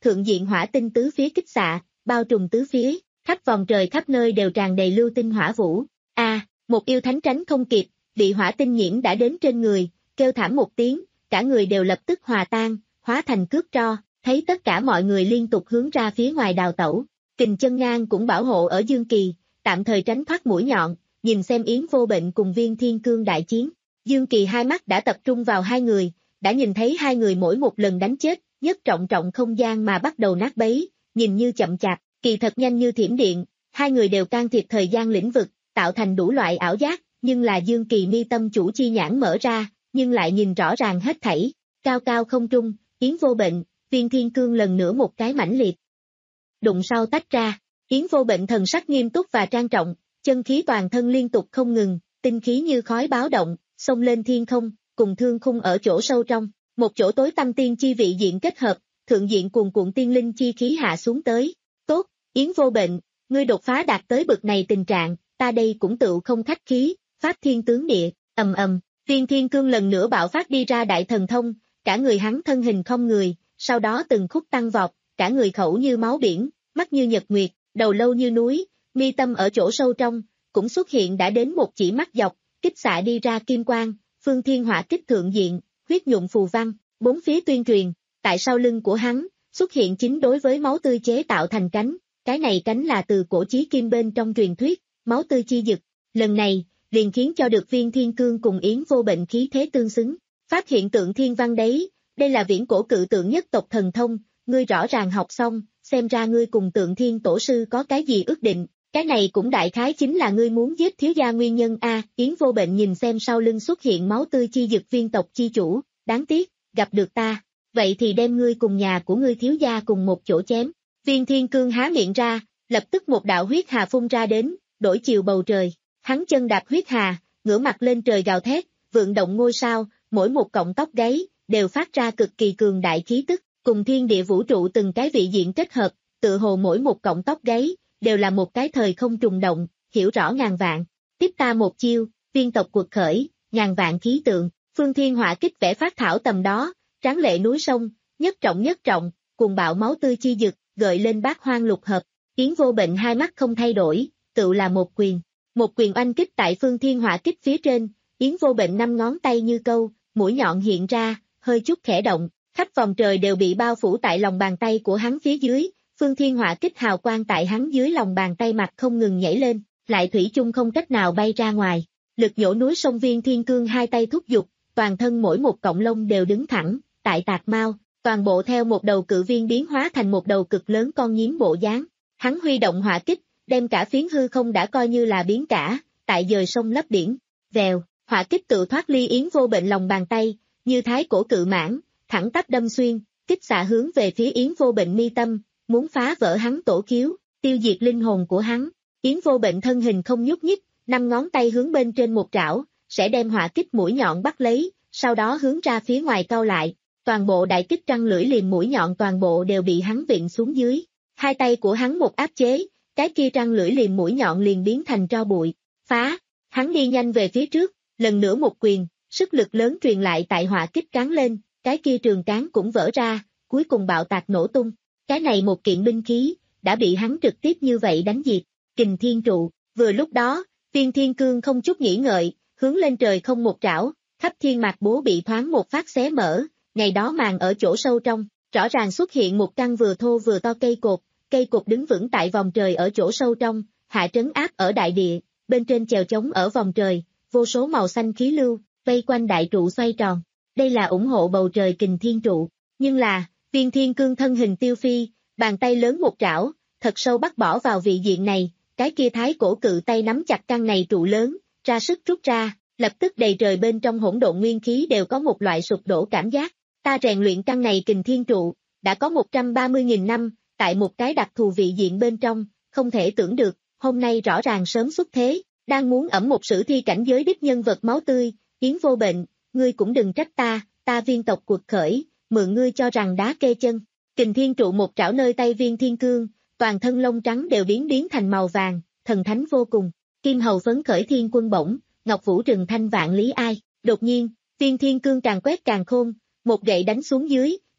thượng diện hỏa tinh tứ phía kích xạ, bao trùm tứ phía, khắp vòng trời khắp nơi đều tràn đầy lưu tinh hỏa vũ. A, à, một yêu thánh tránh không kịp, bị hỏa tinh nhiễm đã đến trên người, kêu thảm một tiếng, cả người đều lập tức hòa tan, hóa thành cước tro, thấy tất cả mọi người liên tục hướng ra phía ngoài đào tẩu. Kình Chân Ngang cũng bảo hộ ở Dương Kỳ, tạm thời tránh thoát mũi nhọn, nhìn xem Yến Vô Bệnh cùng Viên Thiên Cương đại chiến. Dương Kỳ hai mắt đã tập trung vào hai người, đã nhìn thấy hai người mỗi một lần đánh chết, nhất trọng trọng không gian mà bắt đầu nát bấy, nhìn như chậm chạp, kỳ thật nhanh như thiểm điện, hai người đều can thiệp thời gian lĩnh vực, tạo thành đủ loại ảo giác, nhưng là Dương Kỳ mi tâm chủ chi nhãn mở ra, nhưng lại nhìn rõ ràng hết thảy, cao cao không trung, Yến Vô Bệnh, Viên Thiên Cương lần nữa một cái mãnh liệt. Đụng sau tách ra, Yến Vô Bệnh thần sắc nghiêm túc và trang trọng, chân khí toàn thân liên tục không ngừng, tinh khí như khói báo động, xông lên thiên không, cùng thương khung ở chỗ sâu trong, một chỗ tối tâm tiên chi vị diện kết hợp, thượng diện cuồn cuộn tiên linh chi khí hạ xuống tới. Tốt, Yến Vô Bệnh, ngươi đột phá đạt tới bực này tình trạng, ta đây cũng tự không khách khí, pháp thiên tướng địa, ầm ầm, Viên Thiên Cương lần nữa bạo phát đi ra đại thần thông, cả người hắn thân hình không người, sau đó từng khúc tăng vọt, cả người khẩu như máu biển, mắt như nhật nguyệt, đầu lâu như núi, mi tâm ở chỗ sâu trong, cũng xuất hiện đã đến một chỉ mắt dọc, kích xạ đi ra kim quang, phương thiên hỏa kích thượng diện, huyết nhuộm phù văn, bốn phía tuyên truyền, tại sau lưng của hắn, xuất hiện chính đối với máu tươi chế tạo thành cánh, cái này cánh là từ cổ chí kim bên trong truyền thuyết, máu tươi chi dực, lần này, liền khiến cho được Viên Thiên Cương cùng Yến Vô Bệnh khí thế tương xứng, phát hiện tượng thiên văn đấy, đây là viễn cổ cự tượng nhất tộc thần thông, ngươi rõ ràng học xong, xem ra ngươi cùng tượng thiên tổ sư có cái gì ước định, cái này cũng đại khái chính là ngươi muốn giết thiếu gia nguyên nhân a. Yến Vô Bệnh nhìn xem sau lưng xuất hiện máu tươi chi dực viên tộc chi chủ, đáng tiếc, gặp được ta, vậy thì đem ngươi cùng nhà của ngươi thiếu gia cùng một chỗ chém. Viên Thiên Cương há miệng ra, lập tức một đạo huyết hà phun ra đến, đổi chiều bầu trời, hắn chân đạp huyết hà, ngửa mặt lên trời gào thét, vượng động ngôi sao, mỗi một cọng tóc gáy, đều phát ra cực kỳ cường đại khí tức, cùng thiên địa vũ trụ từng cái vị diện kết hợp, tự hồ mỗi một cọng tóc gáy, đều là một cái thời không trùng động, hiểu rõ ngàn vạn. Tiếp ta một chiêu, viên tộc cuộc khởi, ngàn vạn khí tượng, phương thiên hỏa kích vẽ phát thảo tầm đó, tráng lệ núi sông, nhất trọng nhất trọng, cuồng bạo máu tươi chi dực, gợi lên bát hoang lục hợp. Yến Vô Bệnh hai mắt không thay đổi, tự là một quyền. Một quyền oanh kích tại phương thiên hỏa kích phía trên, Yến Vô Bệnh năm ngón tay như câu, mũi nhọn hiện ra, hơi chút khẽ động, khắp vòng trời đều bị bao phủ tại lòng bàn tay của hắn phía dưới, phương thiên hỏa kích hào quang tại hắn dưới lòng bàn tay mặt không ngừng nhảy lên, lại thủy chung không cách nào bay ra ngoài. Lực nhổ núi sông Viên Thiên Cương hai tay thúc giục, toàn thân mỗi một cọng lông đều đứng thẳng, tại tạc mau, toàn bộ theo một đầu cự viên biến hóa thành một đầu cực lớn con nhím bộ dáng. Hắn huy động hỏa kích, đem cả phiến hư không đã coi như là biến cả, tại dời sông lấp biển. Vèo, hỏa kích tự thoát ly Yến Vô Bệnh lòng bàn tay, như thái cổ cự mãng, thẳng tắp đâm xuyên, kích xạ hướng về phía Yến Vô Bệnh mi tâm, muốn phá vỡ hắn tổ khiếu, tiêu diệt linh hồn của hắn. Yến Vô Bệnh thân hình không nhúc nhích, năm ngón tay hướng bên trên một trảo, sẽ đem hỏa kích mũi nhọn bắt lấy, sau đó hướng ra phía ngoài cau lại. Toàn bộ đại kích trăng lưỡi liềm mũi nhọn toàn bộ đều bị hắn vịn xuống dưới. Hai tay của hắn một áp chế, cái kia trăng lưỡi liềm mũi nhọn liền biến thành tro bụi. Phá, hắn đi nhanh về phía trước, lần nữa một quyền, sức lực lớn truyền lại tại hỏa kích cán lên, cái kia trường cán cũng vỡ ra, cuối cùng bạo tạc nổ tung. Cái này một kiện binh khí, đã bị hắn trực tiếp như vậy đánh diệt. Kình Thiên Trụ, vừa lúc đó, Viên Thiên Cương không chút nghĩ ngợi, hướng lên trời không một trảo, khắp thiên mạc bố bị thoáng một phát xé mở, ngày đó màn ở chỗ sâu trong, rõ ràng xuất hiện một căn vừa thô vừa to cây cột, cây cột đứng vững tại vòng trời ở chỗ sâu trong, hạ trấn áp ở đại địa, bên trên chèo chống ở vòng trời, vô số màu xanh khí lưu, vây quanh đại trụ xoay tròn. Đây là ủng hộ bầu trời Kình Thiên Trụ, nhưng là, Viên Thiên Cương thân hình tiêu phi, bàn tay lớn một trảo, thật sâu bắt bỏ vào vị diện này, cái kia thái cổ cự tay nắm chặt căn này trụ lớn, ra sức rút ra, lập tức đầy trời bên trong hỗn độn nguyên khí đều có một loại sụp đổ cảm giác. Ta rèn luyện căn này Kình Thiên Trụ, đã có một trăm ba mươi nghìn năm, tại một cái đặc thù vị diện bên trong, không thể tưởng được, hôm nay rõ ràng sớm xuất thế, đang muốn ẩm một sử thi cảnh giới đích nhân vật máu tươi. Yến Vô Bệnh, ngươi cũng đừng trách ta, ta viên tộc cuộc khởi, mượn ngươi cho rằng đá kê chân. Kình Thiên Trụ một trảo nơi tay Viên Thiên Cương, toàn thân lông trắng đều biến biến thành màu vàng, thần thánh vô cùng. Kim hầu phấn khởi thiên quân bổng, ngọc vũ rừng thanh vạn lý ai. Đột nhiên, Viên Thiên Cương càng quét càng khôn, một gậy đánh xuống dưới,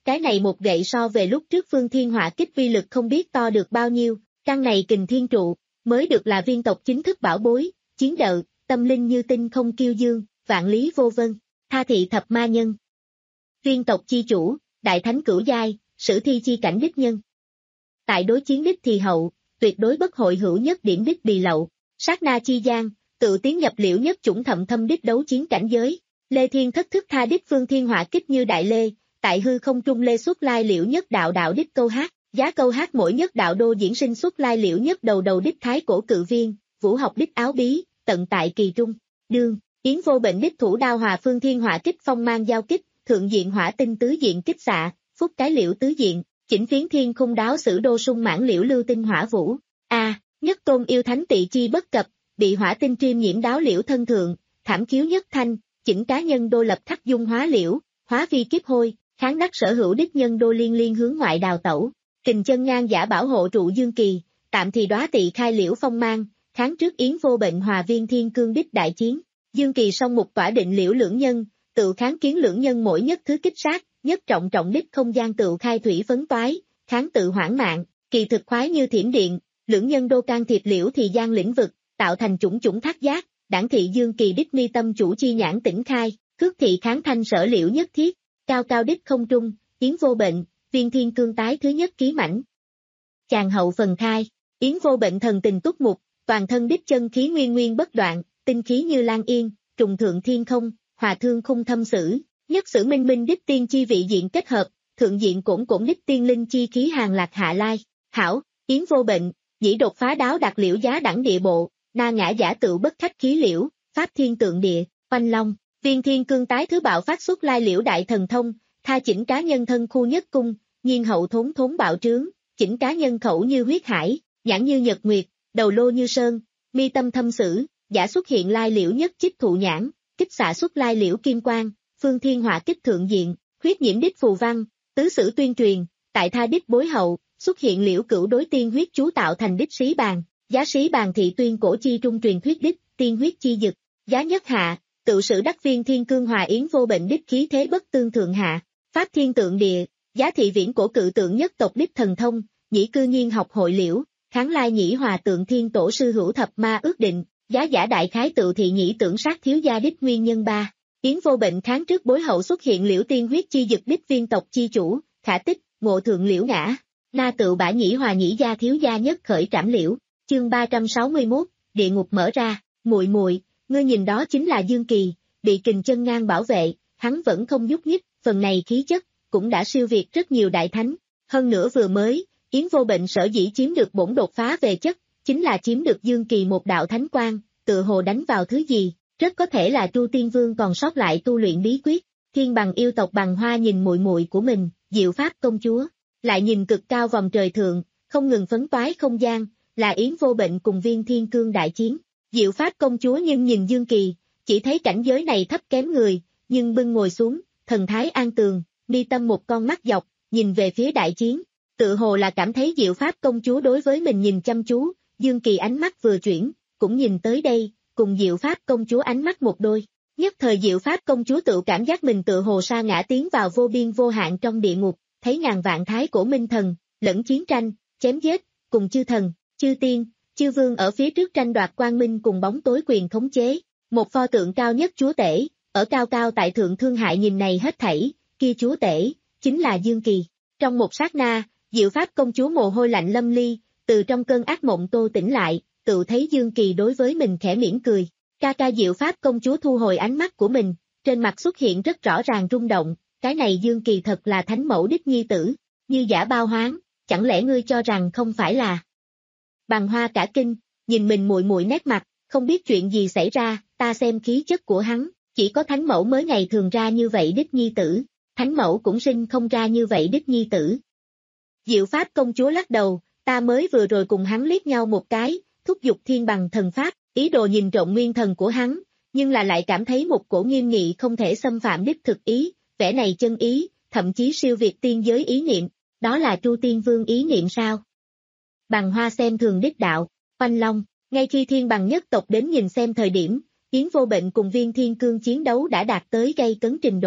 cái này một gậy so về lúc trước Phương Thiên Hỏa Kích uy lực không biết to được bao nhiêu, căn này Kình Thiên Trụ, mới được là viên tộc chính thức bảo bối, chiến đợi, tâm linh như tinh không kiêu dương, vạn lý vô vân, tha thị thập ma nhân. Viên tộc chi chủ, đại thánh cửu giai, sử thi chi cảnh đích nhân. Tại đối chiến đích thì hậu, tuyệt đối bất hội hữu nhất điểm đích bì lậu, sát na chi gian, tự tiến nhập liễu nhất chủng thậm thâm đích đấu chiến cảnh giới. Lê Thiên thất thức tha đích Phương Thiên Hỏa Kích như đại lê, tại hư không trung lê xuất lai liễu nhất đạo đạo đích câu hát, giá câu hát mỗi nhất đạo đô diễn sinh xuất lai liễu nhất đầu đầu đích thái cổ cự viên, vũ học đích áo bí, tận tại kỳ trung, đương, yến vô bệnh đích thủ đao hòa Phương Thiên Hỏa Kích phong mang giao kích, thượng diện hỏa tinh tứ diện kích xạ, phúc cái liễu tứ diện, chỉnh phiến thiên khung đáo sử đô sung mãn liễu lưu tinh hỏa vũ, a à, nhất tôn yêu thánh tỵ chi bất cập, bị hỏa tinh triêm nhiễm đáo liễu thân thượng, thảm khiếu nhất thanh, chỉnh cá nhân đô lập thắc dung hóa liễu, hóa vi kiếp hôi, kháng đắc sở hữu đích nhân đô liên liên hướng ngoại đào tẩu, kình chân ngang giả bảo hộ trụ dương kỳ, tạm thì đóa tỵ khai liễu phong mang, kháng trước yến vô bệnh hòa viên thiên cương đích đại chiến, dương kỳ song mục tỏa định liễu lưỡng nhân, tự kháng kiến lưỡng nhân mỗi nhất thứ kích sát, nhất trọng trọng đích không gian tự khai thủy phấn toái, kháng tự hoảng mạng, kỳ thực khoái như thiểm điện, lưỡng nhân đô can thiệp liễu thì gian lĩnh vực, tạo thành chủng chủng thác giác, đảng thị dương kỳ đích mi tâm chủ chi nhãn tỉnh khai, cước thị kháng thanh sở liễu nhất thiết, cao cao đích không trung, yến vô bệnh, viên thiên cương tái thứ nhất ký mảnh. Chàng hậu phần khai, yến vô bệnh thần tình túc mục, toàn thân đích chân khí nguyên nguyên bất đoạn, tinh khí như lan yên, trùng thượng thiên không, hòa thương khung thâm sử, nhất sử minh minh đích tiên chi vị diện kết hợp, thượng diện cổn cổn đích tiên linh chi khí hàng lạc hạ lai, hảo, yến vô bệnh, dĩ đột phá đáo đạt liễu giá đẳng địa bộ, na ngã giả tự bất khách khí liễu, pháp thiên tượng địa, oanh long, viên thiên cương tái thứ bạo phát xuất lai liễu đại thần thông, tha chỉnh cá nhân thân khu nhất cung, nhiên hậu thốn thốn bạo trướng, chỉnh cá nhân khẩu như huyết hải, nhãn như nhật nguyệt, đầu lô như sơn, mi tâm thâm sử, giả xuất hiện lai liễu nhất chích thụ nhãn, kích xạ xuất lai liễu kim quang, Phương Thiên Hỏa Kích thượng diện, huyết nhiễm đích phù văn, tứ sử tuyên truyền, tại tha đích bối hậu, xuất hiện liễu cửu đối tiên huyết chú tạo thành đích sĩ bàn, giá sĩ bàn thị tuyên cổ chi trung truyền thuyết đích, tiên huyết chi dực, giá nhất hạ, tự sử đắc viên thiên cương hòa yến vô bệnh đích khí thế bất tương thượng hạ, pháp thiên tượng địa, giá thị viễn cổ cự tượng nhất tộc đích thần thông, nhĩ cư nhiên học hội liễu, kháng lai nhĩ hòa tượng thiên tổ sư hữu thập ma ước định, giá giả đại khái tự thị nhĩ tưởng sát thiếu gia đích nguyên nhân ba. Yến vô bệnh kháng trước bối hậu xuất hiện liễu tiên huyết chi dực đích viên tộc chi chủ, khả tích, ngộ thượng liễu ngã, na tự bả nhĩ hòa nhĩ gia thiếu gia nhất khởi trảm liễu, chương ba trăm sáu mươi mốt, địa ngục mở ra, muội muội, ngươi nhìn đó chính là Dương Kỳ, bị kình chân ngang bảo vệ, hắn vẫn không nhúc nhích, phần này khí chất, cũng đã siêu việt rất nhiều đại thánh, hơn nữa vừa mới, Yến vô bệnh sở dĩ chiếm được bổn đột phá về chất, chính là chiếm được Dương Kỳ một đạo thánh quang, tự hồ đánh vào thứ gì. Rất có thể là Tru Tiên Vương còn sót lại tu luyện bí quyết, thiên bằng yêu tộc Bằng Hoa nhìn muội muội của mình, Diệu Pháp công chúa, lại nhìn cực cao vòng trời thượng, không ngừng phấn toái không gian, là Yến vô bệnh cùng viên thiên cương đại chiến, Diệu Pháp công chúa nhưng nhìn Dương Kỳ, chỉ thấy cảnh giới này thấp kém người, nhưng bưng ngồi xuống, thần thái an tường, mi tâm một con mắt dọc, nhìn về phía đại chiến, tự hồ là cảm thấy Diệu Pháp công chúa đối với mình nhìn chăm chú, Dương Kỳ ánh mắt vừa chuyển, cũng nhìn tới đây. Cùng Diệu Pháp công chúa ánh mắt một đôi, nhất thời Diệu Pháp công chúa tự cảm giác mình tự hồ sa ngã tiến vào vô biên vô hạn trong địa ngục, thấy ngàn vạn thái cổ minh thần, lẫn chiến tranh, chém giết, cùng chư thần, chư tiên, chư vương ở phía trước tranh đoạt quang minh cùng bóng tối quyền khống chế, một pho tượng cao nhất chúa tể, ở cao cao tại thượng thương hại nhìn này hết thảy, kia chúa tể, chính là Dương Kỳ. Trong một sát na, Diệu Pháp công chúa mồ hôi lạnh lâm ly, từ trong cơn ác mộng tô tỉnh lại. Tự thấy Dương Kỳ đối với mình khẽ mỉm cười, ca ca Diệu Pháp công chúa thu hồi ánh mắt của mình, trên mặt xuất hiện rất rõ ràng rung động, cái này Dương Kỳ thật là thánh mẫu đích nhi tử, như giả bao hoáng, chẳng lẽ ngươi cho rằng không phải là. Bằng Hoa cả kinh, nhìn mình muội muội nét mặt, không biết chuyện gì xảy ra, ta xem khí chất của hắn, chỉ có thánh mẫu mới ngày thường ra như vậy đích nhi tử, thánh mẫu cũng sinh không ra như vậy đích nhi tử. Diệu Pháp công chúa lắc đầu, ta mới vừa rồi cùng hắn liếc nhau một cái, thúc giục thiên bằng thần pháp, ý đồ nhìn trộm nguyên thần của hắn, nhưng là lại cảm thấy một cổ nghiêm nghị không thể xâm phạm đích thực ý, vẻ này chân ý, thậm chí siêu việt tiên giới ý niệm, đó là Tru Tiên Vương ý niệm sao? Bằng Hoa xem thường đích đạo, oanh long, ngay khi thiên bằng nhất tộc đến nhìn xem thời điểm, Yến vô bệnh cùng viên thiên cương chiến đấu đã đạt tới gây cấn trình độ,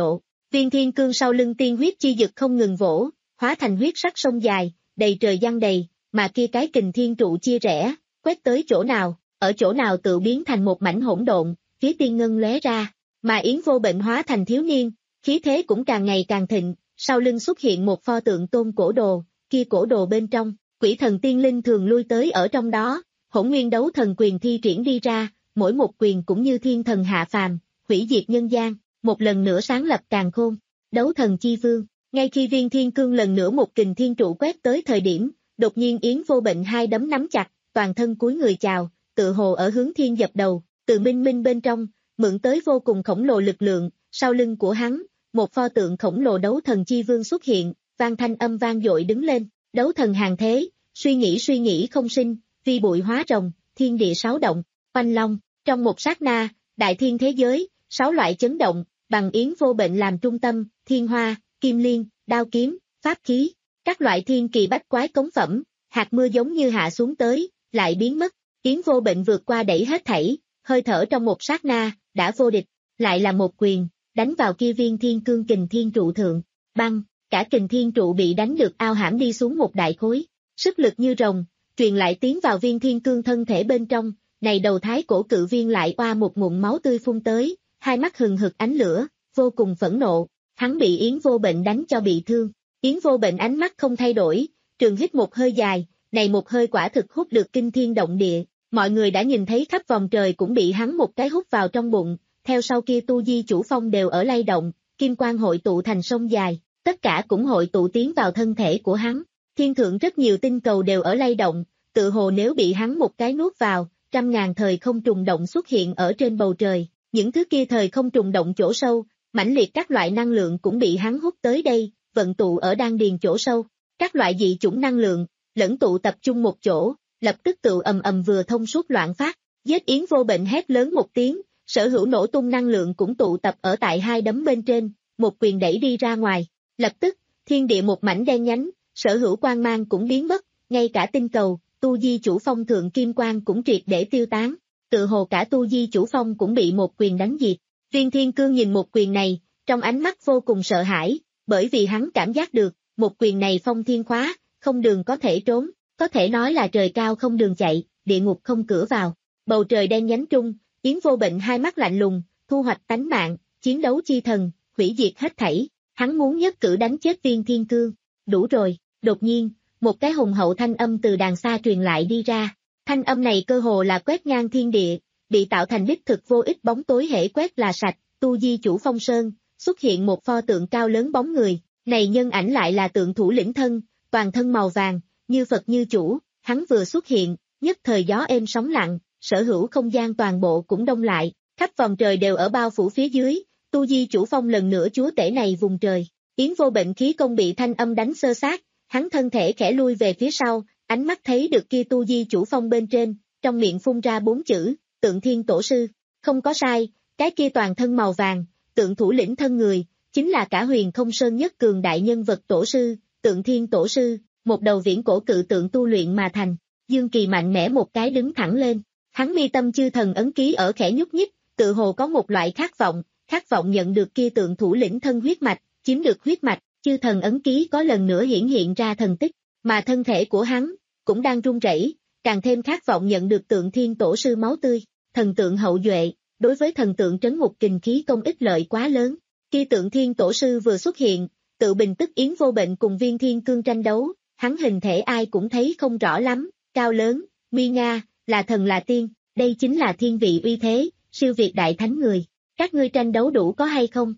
Viên thiên cương sau lưng tiên huyết chi dực không ngừng vỗ, hóa thành huyết sắc sông dài, đầy trời giăng đầy, mà kia cái kình thiên trụ chia rẽ, quét tới chỗ nào, ở chỗ nào tự biến thành một mảnh hỗn độn, phía tiên ngân lóe ra, mà Yến Vô Bệnh hóa thành thiếu niên, khí thế cũng càng ngày càng thịnh, sau lưng xuất hiện một pho tượng tôn cổ đồ, kia cổ đồ bên trong, quỷ thần tiên linh thường lui tới ở trong đó, hỗn nguyên đấu thần quyền thi triển đi ra, mỗi một quyền cũng như thiên thần hạ phàm, hủy diệt nhân gian, một lần nữa sáng lập càn khôn, đấu thần chi vương. Ngay khi viên thiên cương lần nữa một kình thiên trụ quét tới thời điểm, đột nhiên Yến Vô Bệnh hai đấm nắm chặt, toàn thân cúi người chào, tự hồ ở hướng thiên dập đầu, từ minh minh bên trong, mượn tới vô cùng khổng lồ lực lượng, sau lưng của hắn, một pho tượng khổng lồ đấu thần chi vương xuất hiện, vang thanh âm vang dội đứng lên, đấu thần hàng thế, suy nghĩ suy nghĩ không sinh, vi bụi hóa rồng, thiên địa sáu động, oanh long, trong một sát na, đại thiên thế giới, sáu loại chấn động, bằng Yến Vô Bệnh làm trung tâm, thiên hoa, kim liên, đao kiếm, pháp khí, các loại thiên kỳ bách quái cống phẩm, hạt mưa giống như hạ xuống tới, lại biến mất, Yến Vô Bệnh vượt qua đẩy hết thảy, hơi thở trong một sát na, đã vô địch, lại là một quyền, đánh vào kia viên thiên cương kình thiên trụ thượng, băng, cả kình thiên trụ bị đánh được ao hãm đi xuống một đại khối, sức lực như rồng, truyền lại tiến vào viên thiên cương thân thể bên trong, này đầu thái cổ cự viên lại oa một ngụm máu tươi phun tới, hai mắt hừng hực ánh lửa, vô cùng phẫn nộ, hắn bị Yến Vô Bệnh đánh cho bị thương, Yến Vô Bệnh ánh mắt không thay đổi, trường hít một hơi dài, này một hơi quả thực hút được kinh thiên động địa, mọi người đã nhìn thấy khắp vòng trời cũng bị hắn một cái hút vào trong bụng, theo sau kia tu di chủ phong đều ở lay động, kim quang hội tụ thành sông dài, tất cả cũng hội tụ tiến vào thân thể của hắn, thiên thượng rất nhiều tinh cầu đều ở lay động, tự hồ nếu bị hắn một cái nuốt vào, trăm ngàn thời không trùng động xuất hiện ở trên bầu trời, những thứ kia thời không trùng động chỗ sâu, mãnh liệt các loại năng lượng cũng bị hắn hút tới đây, vận tụ ở đan điền chỗ sâu, các loại dị chủng năng lượng, lẫn tụ tập trung một chỗ, lập tức tự ầm ầm vừa thông suốt loạn phát, giết Yến Vô Bệnh hét lớn một tiếng, sở hữu nổ tung năng lượng cũng tụ tập ở tại hai đấm bên trên, một quyền đẩy đi ra ngoài, lập tức, thiên địa một mảnh đen nhánh, sở hữu quang mang cũng biến mất, ngay cả tinh cầu, tu di chủ phong thượng kim quang cũng triệt để tiêu tán, tự hồ cả tu di chủ phong cũng bị một quyền đánh diệt. Viên thiên cương nhìn một quyền này, trong ánh mắt vô cùng sợ hãi, bởi vì hắn cảm giác được, một quyền này phong thiên khóa, không đường có thể trốn, có thể nói là trời cao không đường chạy, địa ngục không cửa vào. Bầu trời đen nhánh trung, Yến Vô Bệnh hai mắt lạnh lùng, thu hoạch tánh mạng, chiến đấu chi thần, hủy diệt hết thảy, hắn muốn nhất cử đánh chết viên thiên cương. Đủ rồi, đột nhiên, một cái hùng hậu thanh âm từ đàng xa truyền lại đi ra, thanh âm này cơ hồ là quét ngang thiên địa, bị tạo thành đích thực vô ích bóng tối hễ quét là sạch, tu di chủ phong sơn, xuất hiện một pho tượng cao lớn bóng người, này nhân ảnh lại là tượng thủ lĩnh thân, toàn thân màu vàng, như Phật như chủ, hắn vừa xuất hiện, nhất thời gió êm sóng lặng, sở hữu không gian toàn bộ cũng đông lại, khắp vòng trời đều ở bao phủ phía dưới, tu di chủ phong lần nữa chúa tể này vùng trời, Yến Vô Bệnh khí công bị thanh âm đánh sơ sát, hắn thân thể khẽ lui về phía sau, ánh mắt thấy được kia tu di chủ phong bên trên, trong miệng phun ra bốn chữ, tượng thiên tổ sư, không có sai, cái kia toàn thân màu vàng, tượng thủ lĩnh thân người, chính là cả huyền không sơn nhất cường đại nhân vật tổ sư, tượng thiên tổ sư, một đầu viễn cổ cự tượng tu luyện mà thành, Dương Kỳ mạnh mẽ một cái đứng thẳng lên, hắn mi tâm chư thần ấn ký ở khẽ nhúc nhích, tự hồ có một loại khát vọng, khát vọng nhận được kia tượng thủ lĩnh thân huyết mạch, chiếm được huyết mạch, chư thần ấn ký có lần nữa hiển hiện ra thần tích, mà thân thể của hắn, cũng đang run rẩy, càng thêm khát vọng nhận được tượng thiên tổ sư máu tươi, thần tượng hậu duệ, đối với thần tượng trấn ngục kình khí công ích lợi quá lớn, khi tượng thiên tổ sư vừa xuất hiện, tự bình tức Yến Vô Bệnh cùng viên thiên cương tranh đấu, hắn hình thể ai cũng thấy không rõ lắm, cao lớn, nguy nga, là thần là tiên, đây chính là thiên vị uy thế, siêu việt đại thánh người, các ngươi tranh đấu đủ có hay không?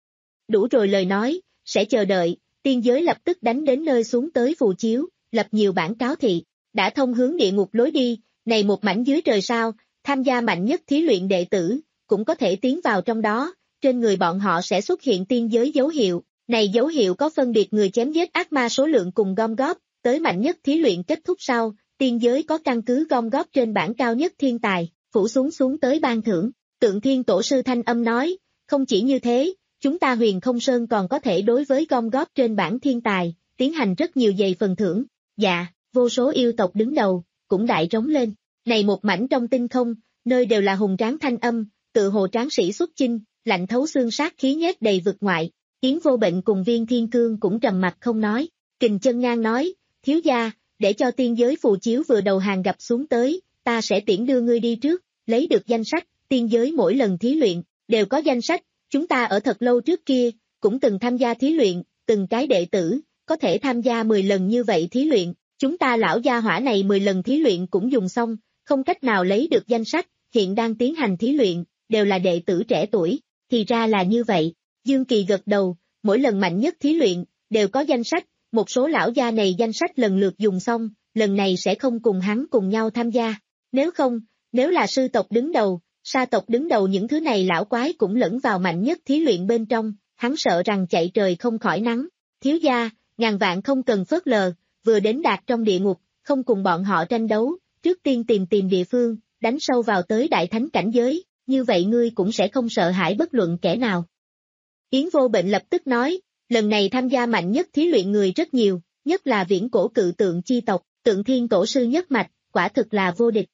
Đủ rồi lời nói, sẽ chờ đợi, tiên giới lập tức đánh đến nơi xuống tới phù chiếu, lập nhiều bản cáo thị, đã thông hướng địa ngục lối đi, này một mảnh dưới trời sao, tham gia mạnh nhất thí luyện đệ tử, cũng có thể tiến vào trong đó, trên người bọn họ sẽ xuất hiện tiên giới dấu hiệu, này dấu hiệu có phân biệt người chém giết ác ma số lượng cùng gom góp, tới mạnh nhất thí luyện kết thúc sau, tiên giới có căn cứ gom góp trên bảng cao nhất thiên tài, phủ xuống xuống tới ban thưởng, tượng thiên tổ sư thanh âm nói, không chỉ như thế, chúng ta huyền không sơn còn có thể đối với gom góp trên bảng thiên tài, tiến hành rất nhiều giày phần thưởng, dạ, vô số yêu tộc đứng đầu, cũng đại trống lên, này một mảnh trong tinh không, nơi đều là hùng tráng thanh âm, tự hồ tráng sĩ xuất chinh, lạnh thấu xương sát khí nhét đầy vực ngoại, Yến Vô Bệnh cùng Viên Thiên Cương cũng trầm mặt không nói. Kình Chân Ngang nói, thiếu gia, để cho tiên giới phù chiếu vừa đầu hàng gặp xuống tới, ta sẽ tiễn đưa ngươi đi trước, lấy được danh sách, tiên giới mỗi lần thí luyện, đều có danh sách, chúng ta ở thật lâu trước kia, cũng từng tham gia thí luyện, từng cái đệ tử, có thể tham gia mười lần như vậy thí luyện, chúng ta lão gia hỏa này mười lần thí luyện cũng dùng xong, không cách nào lấy được danh sách, hiện đang tiến hành thí luyện, đều là đệ tử trẻ tuổi, thì ra là như vậy, Dương Kỳ gật đầu, mỗi lần mạnh nhất thí luyện, đều có danh sách, một số lão gia này danh sách lần lượt dùng xong, lần này sẽ không cùng hắn cùng nhau tham gia, nếu không, nếu là sư tộc đứng đầu, sa tộc đứng đầu những thứ này lão quái cũng lẫn vào mạnh nhất thí luyện bên trong, hắn sợ rằng chạy trời không khỏi nắng, thiếu gia, ngàn vạn không cần phớt lờ, vừa đến đạt trong địa ngục, không cùng bọn họ tranh đấu, trước tiên tìm tìm địa phương, đánh sâu vào tới đại thánh cảnh giới, như vậy ngươi cũng sẽ không sợ hãi bất luận kẻ nào. Yến Vô Bệnh lập tức nói, lần này tham gia mạnh nhất thí luyện người rất nhiều, nhất là viễn cổ cự tượng chi tộc, tượng thiên tổ sư nhất mạch, quả thực là vô địch.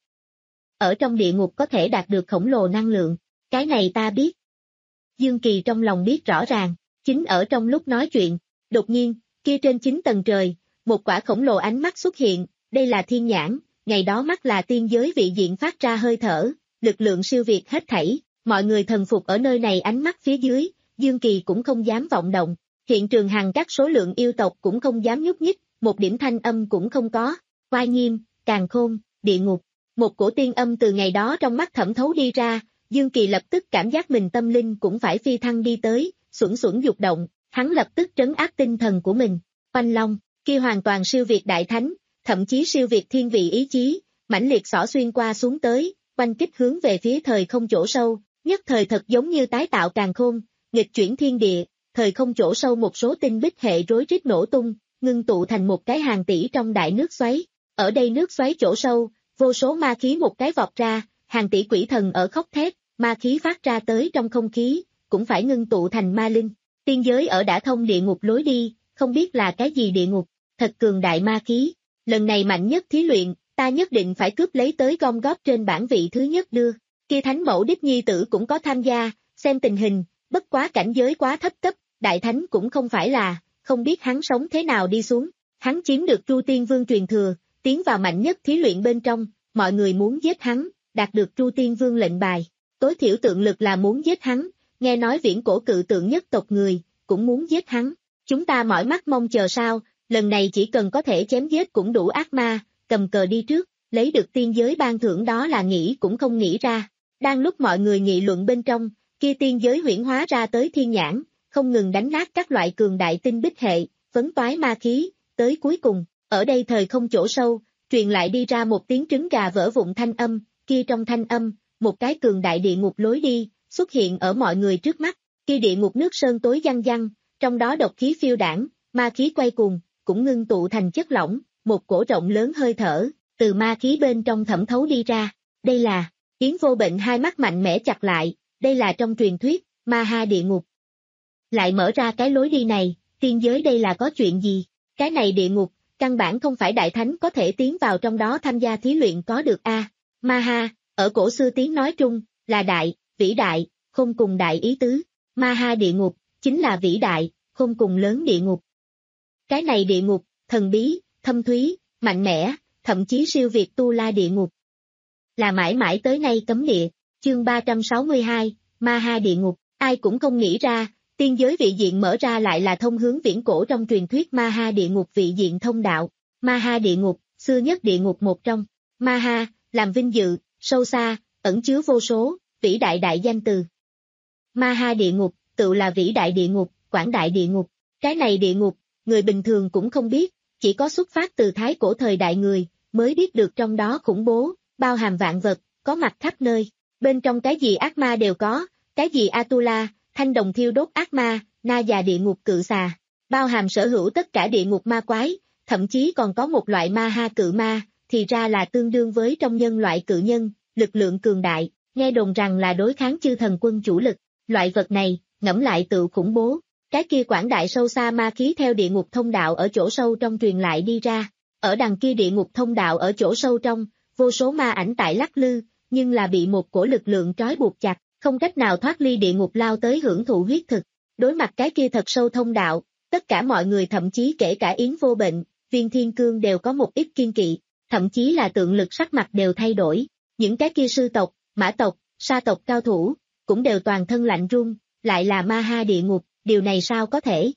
Ở trong địa ngục có thể đạt được khổng lồ năng lượng, cái này ta biết. Dương Kỳ trong lòng biết rõ ràng, chính ở trong lúc nói chuyện, đột nhiên, kia trên chín tầng trời, một quả khổng lồ ánh mắt xuất hiện, đây là thiên nhãn, ngày đó mắt là tiên giới vị diện phát ra hơi thở, lực lượng siêu việt hết thảy, mọi người thần phục ở nơi này ánh mắt phía dưới, Dương Kỳ cũng không dám vọng động, hiện trường hàng các số lượng yêu tộc cũng không dám nhúc nhích, một điểm thanh âm cũng không có, Oai Nghiêm, Càn Khôn, Địa Ngục, một cổ tiên âm từ ngày đó trong mắt thẩm thấu đi ra, Dương Kỳ lập tức cảm giác mình tâm linh cũng phải phi thăng đi tới, xuẩn xuẩn dục động, hắn lập tức trấn áp tinh thần của mình, Oanh Long, kia hoàn toàn siêu việt đại thánh, thậm chí siêu việt thiên vị ý chí, mãnh liệt xỏ xuyên qua xuống tới, quanh kích hướng về phía thời không chỗ sâu, nhất thời thật giống như tái tạo càn khôn, nghịch chuyển thiên địa, thời không chỗ sâu một số tinh bích hệ rối rít nổ tung, ngưng tụ thành một cái hàng tỷ trong đại nước xoáy, ở đây nước xoáy chỗ sâu, vô số ma khí một cái vọt ra, hàng tỷ quỷ thần ở khóc thét, ma khí phát ra tới trong không khí, cũng phải ngưng tụ thành ma linh, tiên giới ở đã thông địa ngục lối đi, không biết là cái gì địa ngục, thật cường đại ma khí, lần này mạnh nhất thí luyện, ta nhất định phải cướp lấy tới gom góp trên bảng vị thứ nhất đưa, kia thánh mẫu đích nhi tử cũng có tham gia, xem tình hình, bất quá cảnh giới quá thấp cấp, đại thánh cũng không phải là, không biết hắn sống thế nào đi xuống, hắn chiếm được Tru Tiên Vương truyền thừa, tiến vào mạnh nhất thí luyện bên trong, mọi người muốn giết hắn, đạt được Tru Tiên Vương lệnh bài, tối thiểu tượng lực là muốn giết hắn, nghe nói viễn cổ cự tượng nhất tộc người, cũng muốn giết hắn, chúng ta mỏi mắt mong chờ sao, lần này chỉ cần có thể chém giết cũng đủ ác ma, cầm cờ đi trước, lấy được tiên giới ban thưởng đó là nghĩ cũng không nghĩ ra, đang lúc mọi người nghị luận bên trong, kia tiên giới huyễn hóa ra tới thiên nhãn, không ngừng đánh nát các loại cường đại tinh bích hệ, vấn toái ma khí, tới cuối cùng, ở đây thời không chỗ sâu, truyền lại đi ra một tiếng trứng gà vỡ vụn thanh âm, kia trong thanh âm, một cái cường đại địa ngục lối đi, xuất hiện ở mọi người trước mắt, kia địa ngục nước sơn tối văng văng, trong đó độc khí phiêu đảng, ma khí quay cuồng, cũng ngưng tụ thành chất lỏng, một cổ rộng lớn hơi thở, từ ma khí bên trong thẩm thấu đi ra, đây là, Yến Vô Bệnh hai mắt mạnh mẽ chặt lại, đây là trong truyền thuyết, ma ha địa ngục. Lại mở ra cái lối đi này, tiên giới đây là có chuyện gì, cái này địa ngục, căn bản không phải đại thánh có thể tiến vào trong đó tham gia thí luyện có được a. À, ma ha, ở cổ xưa tiếng nói trung, là đại, vĩ đại, không cùng đại ý tứ, ma ha địa ngục, chính là vĩ đại, không cùng lớn địa ngục. Cái này địa ngục, thần bí, thâm thúy, mạnh mẽ, thậm chí siêu việt tu la địa ngục. Là mãi mãi tới nay cấm địa, chương ba trăm sáu mươi hai, ma ha địa ngục, ai cũng không nghĩ ra, tiên giới vị diện mở ra lại là thông hướng viễn cổ trong truyền thuyết ma ha địa ngục vị diện thông đạo, ma ha địa ngục, xưa nhất địa ngục một trong, ma ha, làm vinh dự, sâu xa, ẩn chứa vô số, vĩ đại đại danh từ. Ma ha địa ngục, tự là vĩ đại địa ngục, quảng đại địa ngục, cái này địa ngục, người bình thường cũng không biết, chỉ có xuất phát từ thái cổ thời đại người, mới biết được trong đó khủng bố, bao hàm vạn vật, có mặt khắp nơi, bên trong cái gì ác ma đều có, cái gì Atula, thanh đồng thiêu đốt ác ma, na già địa ngục cự xà, bao hàm sở hữu tất cả địa ngục ma quái, thậm chí còn có một loại ma ha cự ma, thì ra là tương đương với trong nhân loại cự nhân, lực lượng cường đại, nghe đồn rằng là đối kháng chư thần quân chủ lực, loại vật này, ngẫm lại tự khủng bố, cái kia quảng đại sâu xa ma khí theo địa ngục thông đạo ở chỗ sâu trong truyền lại đi ra, ở đằng kia địa ngục thông đạo ở chỗ sâu trong, vô số ma ảnh tại lắc lư, nhưng là bị một cổ lực lượng trói buộc chặt, không cách nào thoát ly địa ngục lao tới hưởng thụ huyết thực. Đối mặt cái kia thật sâu thông đạo, tất cả mọi người thậm chí kể cả Yến Vô Bệnh, Viên Thiên Cương đều có một ít kiên kỵ, thậm chí là tượng lực sắc mặt đều thay đổi, những cái kia sư tộc, mã tộc, sa tộc cao thủ, cũng đều toàn thân lạnh run, lại là ma ha địa ngục, điều này sao có thể?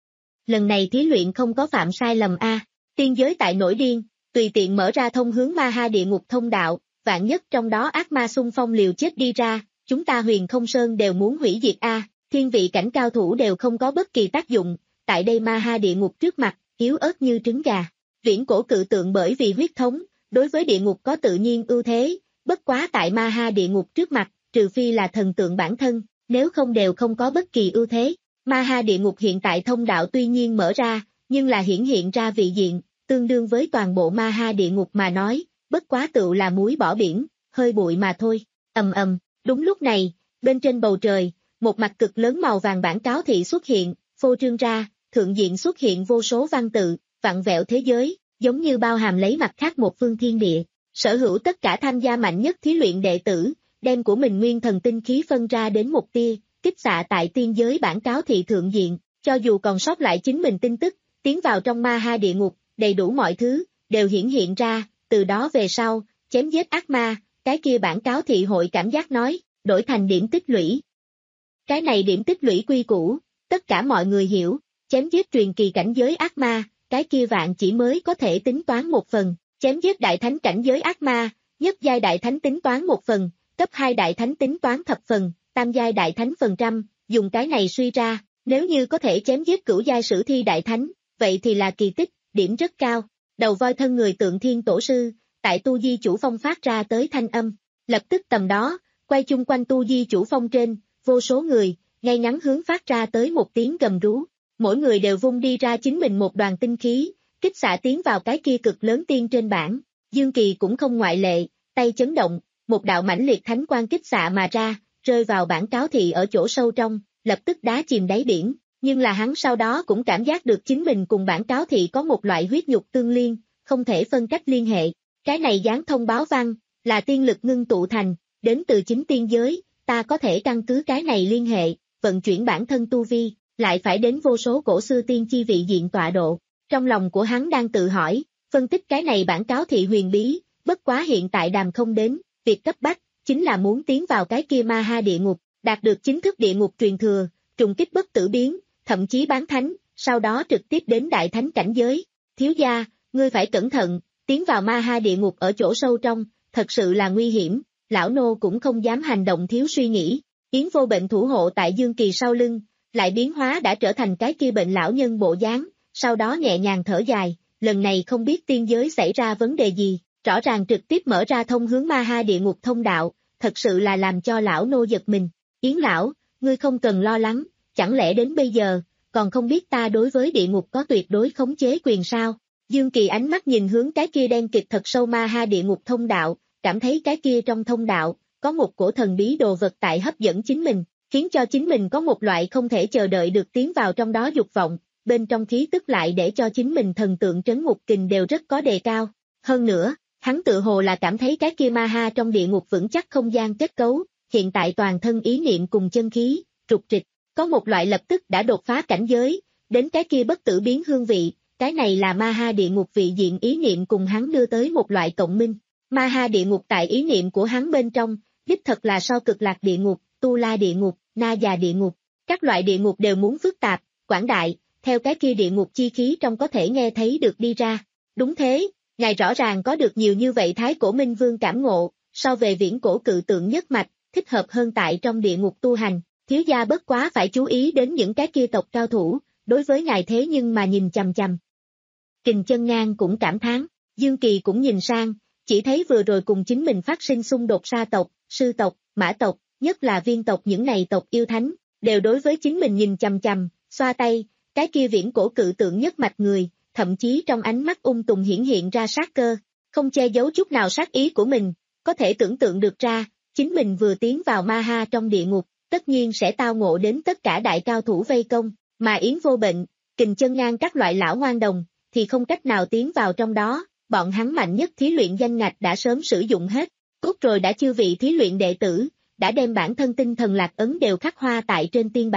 Lần này thí luyện không có phạm sai lầm a, tiên giới tại nổi điên, tùy tiện mở ra thông hướng ma ha địa ngục thông đạo, vạn nhất trong đó ác ma xung phong liều chết đi ra, chúng ta Huyền Không Sơn đều muốn hủy diệt a, thiên vị cảnh cao thủ đều không có bất kỳ tác dụng, tại đây ma ha địa ngục trước mặt, yếu ớt như trứng gà. Viễn cổ cự tượng bởi vì huyết thống, đối với địa ngục có tự nhiên ưu thế, bất quá tại ma ha địa ngục trước mặt, trừ phi là thần tượng bản thân, nếu không đều không có bất kỳ ưu thế. Ma ha địa ngục hiện tại thông đạo tuy nhiên mở ra, nhưng là hiển hiện ra vị diện, tương đương với toàn bộ ma ha địa ngục mà nói, bất quá tựu là muối bỏ biển, hơi bụi mà thôi. Ầm ầm, đúng lúc này, bên trên bầu trời, một mặt cực lớn màu vàng bảng cáo thị xuất hiện, phô trương ra, thượng diện xuất hiện vô số văn tự, vặn vẹo thế giới, giống như bao hàm lấy mặt khác một phương thiên địa, sở hữu tất cả tham gia mạnh nhất thí luyện đệ tử, đem của mình nguyên thần tinh khí phân ra đến một tia, kích xạ tại tiên giới bản cáo thị thượng diện, cho dù còn sót lại chính mình tin tức, tiến vào trong ma ha địa ngục, đầy đủ mọi thứ, đều hiển hiện ra, từ đó về sau, chém giết ác ma, cái kia bản cáo thị hội cảm giác nói, đổi thành điểm tích lũy. Cái này điểm tích lũy quy củ, tất cả mọi người hiểu, chém giết truyền kỳ cảnh giới ác ma, cái kia vạn chỉ mới có thể tính toán một phần, chém giết đại thánh cảnh giới ác ma, nhất giai đại thánh tính toán một phần, cấp hai đại thánh tính toán thập phần, tam giai đại thánh phần trăm, dùng cái này suy ra, nếu như có thể chém giết cửu giai sử thi đại thánh, vậy thì là kỳ tích, điểm rất cao. Đầu voi thân người Tượng Thiên Tổ Sư, tại Tu Di Chủ Phong phát ra tới thanh âm, lập tức tầm đó, quay chung quanh Tu Di Chủ Phong trên, vô số người, ngay ngắn hướng phát ra tới một tiếng gầm rú, mỗi người đều vung đi ra chính mình một đoàn tinh khí, kích xạ tiến vào cái kia cực lớn tiên trên bảng, Dương Kỳ cũng không ngoại lệ, tay chấn động, một đạo mãnh liệt thánh quang kích xạ mà ra, rơi vào bản cáo thị ở chỗ sâu trong, lập tức đá chìm đáy biển, nhưng là hắn sau đó cũng cảm giác được chính mình cùng bản cáo thị có một loại huyết nhục tương liên, không thể phân cách liên hệ, cái này dán thông báo văn, là tiên lực ngưng tụ thành, đến từ chính tiên giới, ta có thể căn cứ cái này liên hệ, vận chuyển bản thân tu vi, lại phải đến vô số cổ xưa tiên chi vị diện tọa độ, trong lòng của hắn đang tự hỏi, phân tích cái này bản cáo thị huyền bí, bất quá hiện tại đàm không đến, việc cấp bách, chính là muốn tiến vào cái kia ma ha địa ngục, đạt được chính thức địa ngục truyền thừa, trùng kích bất tử biến, thậm chí bán thánh, sau đó trực tiếp đến đại thánh cảnh giới. Thiếu gia, ngươi phải cẩn thận, tiến vào ma ha địa ngục ở chỗ sâu trong, thật sự là nguy hiểm, lão nô cũng không dám hành động thiếu suy nghĩ. Yến Vô Bệnh thủ hộ tại Dương Kỳ sau lưng, lại biến hóa đã trở thành cái kia bệnh lão nhân bộ dáng, sau đó nhẹ nhàng thở dài, lần này không biết tiên giới xảy ra vấn đề gì, rõ ràng trực tiếp mở ra thông hướng ma ha địa ngục thông đạo, thật sự là làm cho lão nô giật mình. Yến lão, ngươi không cần lo lắng, chẳng lẽ đến bây giờ, còn không biết ta đối với địa ngục có tuyệt đối khống chế quyền sao? Dương Kỳ ánh mắt nhìn hướng cái kia đen kịt thật sâu ma ha địa ngục thông đạo, cảm thấy cái kia trong thông đạo, có một cổ thần bí đồ vật tại hấp dẫn chính mình, khiến cho chính mình có một loại không thể chờ đợi được tiến vào trong đó dục vọng, bên trong khí tức lại để cho chính mình thần tượng trấn ngục kình đều rất có đề cao. Hơn nữa, hắn tự hồ là cảm thấy cái kia ma ha trong địa ngục vững chắc không gian kết cấu, hiện tại toàn thân ý niệm cùng chân khí, trục trịch, có một loại lập tức đã đột phá cảnh giới, đến cái kia bất tử biến hương vị, cái này là ma ha địa ngục vị diện ý niệm cùng hắn đưa tới một loại cộng minh. Ma ha địa ngục tại ý niệm của hắn bên trong, đích thật là so cực lạc địa ngục, tu la địa ngục, na già địa ngục, các loại địa ngục đều muốn phức tạp, quảng đại, theo cái kia địa ngục chi khí trong có thể nghe thấy được đi ra. Đúng thế, ngài rõ ràng có được nhiều như vậy thái cổ minh vương cảm ngộ, so về viễn cổ cự tượng nhất mạch, thích hợp hơn tại trong địa ngục tu hành, thiếu gia bất quá phải chú ý đến những cái kia tộc cao thủ, đối với ngài thế nhưng mà nhìn chằm chằm. Kình Chân Ngang cũng cảm thán, Dương Kỳ cũng nhìn sang, chỉ thấy vừa rồi cùng chính mình phát sinh xung đột sa tộc, sư tộc, mã tộc, nhất là viên tộc những này tộc yêu thánh, đều đối với chính mình nhìn chằm chằm, xoa tay, cái kia viễn cổ cự tượng nhất mạch người, thậm chí trong ánh mắt ung tùng hiển hiện ra sát cơ, không che giấu chút nào sát ý của mình, có thể tưởng tượng được ra, chính mình vừa tiến vào ma ha trong địa ngục, tất nhiên sẽ tao ngộ đến tất cả đại cao thủ vây công, mà Yến Vô Bệnh, Kình Chân Ngang các loại lão ngoan đồng, thì không cách nào tiến vào trong đó, bọn hắn mạnh nhất thí luyện danh ngạch đã sớm sử dụng hết, cốt rồi đã chư vị thí luyện đệ tử, đã đem bản thân tinh thần lạc ấn đều khắc hoa tại trên tiên bản,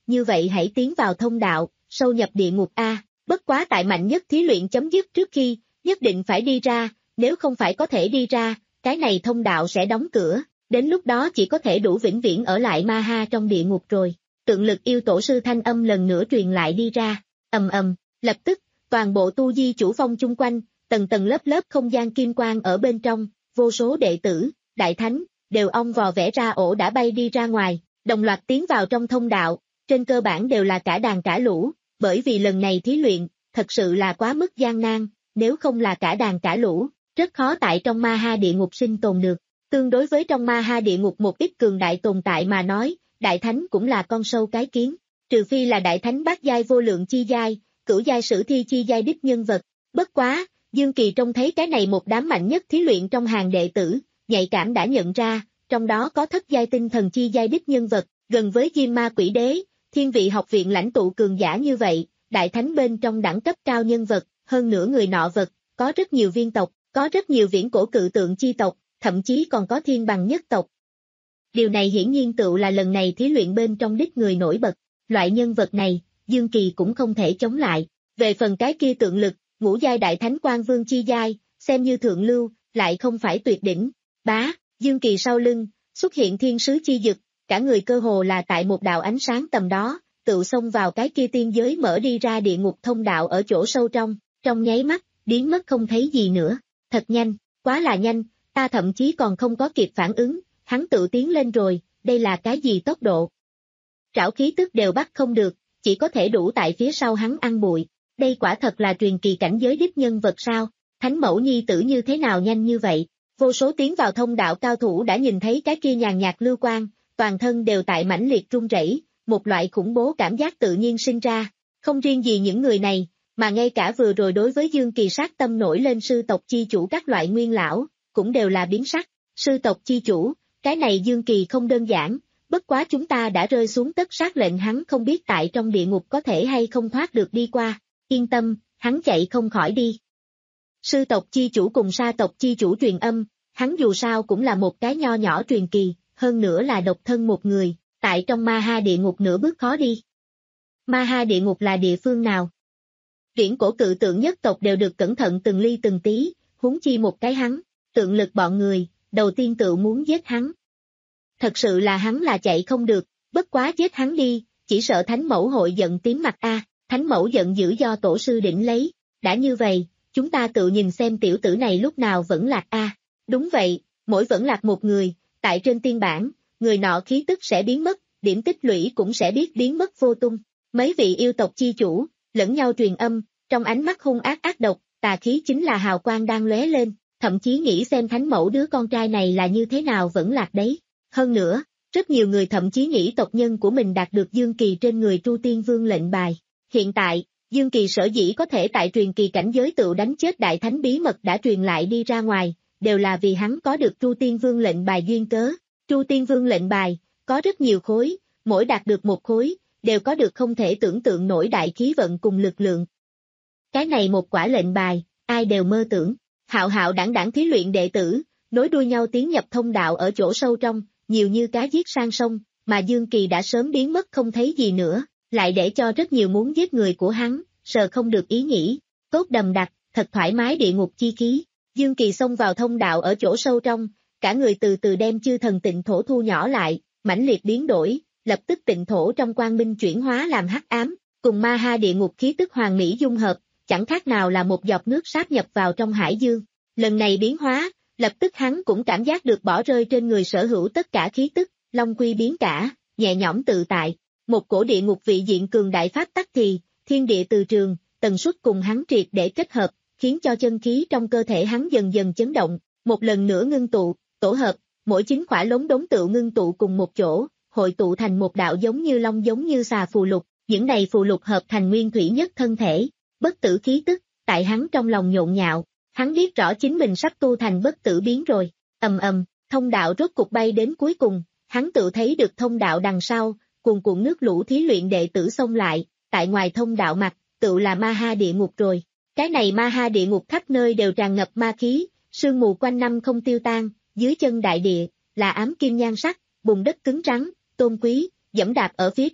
như vậy hãy tiến vào thông đạo, sâu nhập địa ngục a. Bất quá tại mạnh nhất thí luyện chấm dứt trước khi, nhất định phải đi ra, nếu không phải có thể đi ra, cái này thông đạo sẽ đóng cửa, đến lúc đó chỉ có thể đủ vĩnh viễn ở lại ma ha trong địa ngục rồi. Tượng lực yêu tổ sư thanh âm lần nữa truyền lại đi ra, ầm ầm, lập tức, toàn bộ tu di chủ phong chung quanh, tầng tầng lớp lớp không gian kim quang ở bên trong, vô số đệ tử, đại thánh, đều ong vò vẽ ra ổ đã bay đi ra ngoài, đồng loạt tiến vào trong thông đạo, trên cơ bản đều là cả đàn cả lũ, bởi vì lần này thí luyện, thật sự là quá mức gian nan, nếu không là cả đàn cả lũ, rất khó tại trong ma ha địa ngục sinh tồn được. Tương đối với trong ma ha địa ngục một ít cường đại tồn tại mà nói, đại thánh cũng là con sâu cái kiến, trừ phi là đại thánh bát giai vô lượng chi giai, cửu giai sử thi chi giai đích nhân vật. Bất quá, Dương Kỳ trông thấy cái này một đám mạnh nhất thí luyện trong hàng đệ tử, nhạy cảm đã nhận ra, trong đó có thất giai tinh thần chi giai đích nhân vật, gần với Diêm Ma Quỷ Đế, thiên vị học viện lãnh tụ cường giả như vậy, đại thánh bên trong đẳng cấp cao nhân vật, hơn nữa người nọ vật, có rất nhiều viên tộc, có rất nhiều viễn cổ cự tượng chi tộc, thậm chí còn có thiên bằng nhất tộc. Điều này hiển nhiên tựu là lần này thí luyện bên trong đích người nổi bật, loại nhân vật này, Dương Kỳ cũng không thể chống lại. Về phần cái kia tượng lực, ngũ giai đại thánh quan vương chi giai, xem như thượng lưu, lại không phải tuyệt đỉnh. Bá, Dương Kỳ sau lưng, xuất hiện thiên sứ chi dực, cả người cơ hồ là tại một đạo ánh sáng tầm đó, tự xông vào cái kia tiên giới mở đi ra địa ngục thông đạo ở chỗ sâu trong, trong nháy mắt, biến mất không thấy gì nữa. Thật nhanh, quá là nhanh, ta thậm chí còn không có kịp phản ứng, hắn tự tiến lên rồi, đây là cái gì tốc độ? Trảo khí tức đều bắt không được, chỉ có thể đủ tại phía sau hắn ăn bụi. Đây quả thật là truyền kỳ cảnh giới đích nhân vật sao? Thánh mẫu nhi tử như thế nào nhanh như vậy? Vô số tiến vào thông đạo cao thủ đã nhìn thấy cái kia nhàn nhạt lưu quang, toàn thân đều tại mãnh liệt run rẩy, một loại khủng bố cảm giác tự nhiên sinh ra. Không riêng gì những người này, mà ngay cả vừa rồi đối với Dương Kỳ sát tâm nổi lên sư tộc chi chủ các loại nguyên lão, cũng đều là biến sắc. Sư tộc chi chủ, cái này Dương Kỳ không đơn giản, bất quá chúng ta đã rơi xuống tất sát lệnh hắn không biết tại trong địa ngục có thể hay không thoát được đi qua. Yên tâm, hắn chạy không khỏi đi. Sư tộc chi chủ cùng sa tộc chi chủ truyền âm, hắn dù sao cũng là một cái nho nhỏ truyền kỳ, hơn nữa là độc thân một người, tại trong ma ha địa ngục nửa bước khó đi. Ma ha địa ngục là địa phương nào? Viễn cổ cự tượng nhất tộc đều được cẩn thận từng ly từng tí, huống chi một cái hắn, tượng lực bọn người, đầu tiên tự muốn giết hắn. Thật sự là hắn là chạy không được, bất quá giết hắn đi, chỉ sợ thánh mẫu hội giận tím mặt a. Thánh mẫu giận dữ do tổ sư đỉnh lấy, đã như vậy, chúng ta tự nhìn xem tiểu tử này lúc nào vẫn lạc a. Đúng vậy, mỗi vẫn lạc một người, tại trên tiên bản, người nọ khí tức sẽ biến mất, điểm tích lũy cũng sẽ biết biến mất vô tung. Mấy vị yêu tộc chi chủ, lẫn nhau truyền âm, trong ánh mắt hung ác ác độc, tà khí chính là hào quang đang lóe lên, thậm chí nghĩ xem thánh mẫu đứa con trai này là như thế nào vẫn lạc đấy. Hơn nữa, rất nhiều người thậm chí nghĩ tộc nhân của mình đạt được Dương Kỳ trên người Tru Tiên Vương lệnh bài. Hiện tại, Dương Kỳ sở dĩ có thể tại truyền kỳ cảnh giới tự đánh chết đại thánh bí mật đã truyền lại đi ra ngoài, đều là vì hắn có được Tru Tiên Vương lệnh bài duyên cớ. Tru Tiên Vương lệnh bài, có rất nhiều khối, mỗi đạt được một khối, đều có được không thể tưởng tượng nổi đại khí vận cùng lực lượng. Cái này một quả lệnh bài, ai đều mơ tưởng, hạo hạo đảng đảng thí luyện đệ tử, nối đuôi nhau tiến nhập thông đạo ở chỗ sâu trong, nhiều như cá giết sang sông, mà Dương Kỳ đã sớm biến mất không thấy gì nữa. Lại để cho rất nhiều muốn giết người của hắn, sờ không được ý nghĩ, tốt đầm đặc, thật thoải mái địa ngục chi khí. Dương Kỳ xông vào thông đạo ở chỗ sâu trong, cả người từ từ đem chư thần tịnh thổ thu nhỏ lại, mãnh liệt biến đổi, lập tức tịnh thổ trong quang minh chuyển hóa làm hắc ám, cùng ma ha địa ngục khí tức hoàng mỹ dung hợp, chẳng khác nào là một giọt nước sáp nhập vào trong hải dương. Lần này biến hóa, lập tức hắn cũng cảm giác được bỏ rơi trên người sở hữu tất cả khí tức, long quy biến cả, nhẹ nhõm tự tại. Một cổ địa ngục vị diện cường đại pháp tắc thì, thiên địa từ trường, tần suất cùng hắn triệt để kết hợp, khiến cho chân khí trong cơ thể hắn dần dần chấn động, một lần nữa ngưng tụ, tổ hợp, mỗi chín khỏa lống đống tự ngưng tụ cùng một chỗ, hội tụ thành một đạo giống như long giống như xà phù lục, những này phù lục hợp thành nguyên thủy nhất thân thể, bất tử khí tức, tại hắn trong lòng nhộn nhạo, hắn biết rõ chính mình sắp tu thành bất tử biến rồi, ầm ầm, thông đạo rốt cục bay đến cuối cùng, hắn tự thấy được thông đạo đằng sau, cuồn cuộn nước lũ thí luyện đệ tử xông lại, tại ngoài thông đạo mặt, tự là ma ha địa ngục rồi. Cái này ma ha địa ngục khắp nơi đều tràn ngập ma khí, sương mù quanh năm không tiêu tan, dưới chân đại địa, là ám kim nhan sắc, bùn đất cứng rắn, tôn quý, dẫm đạp ở phía trên,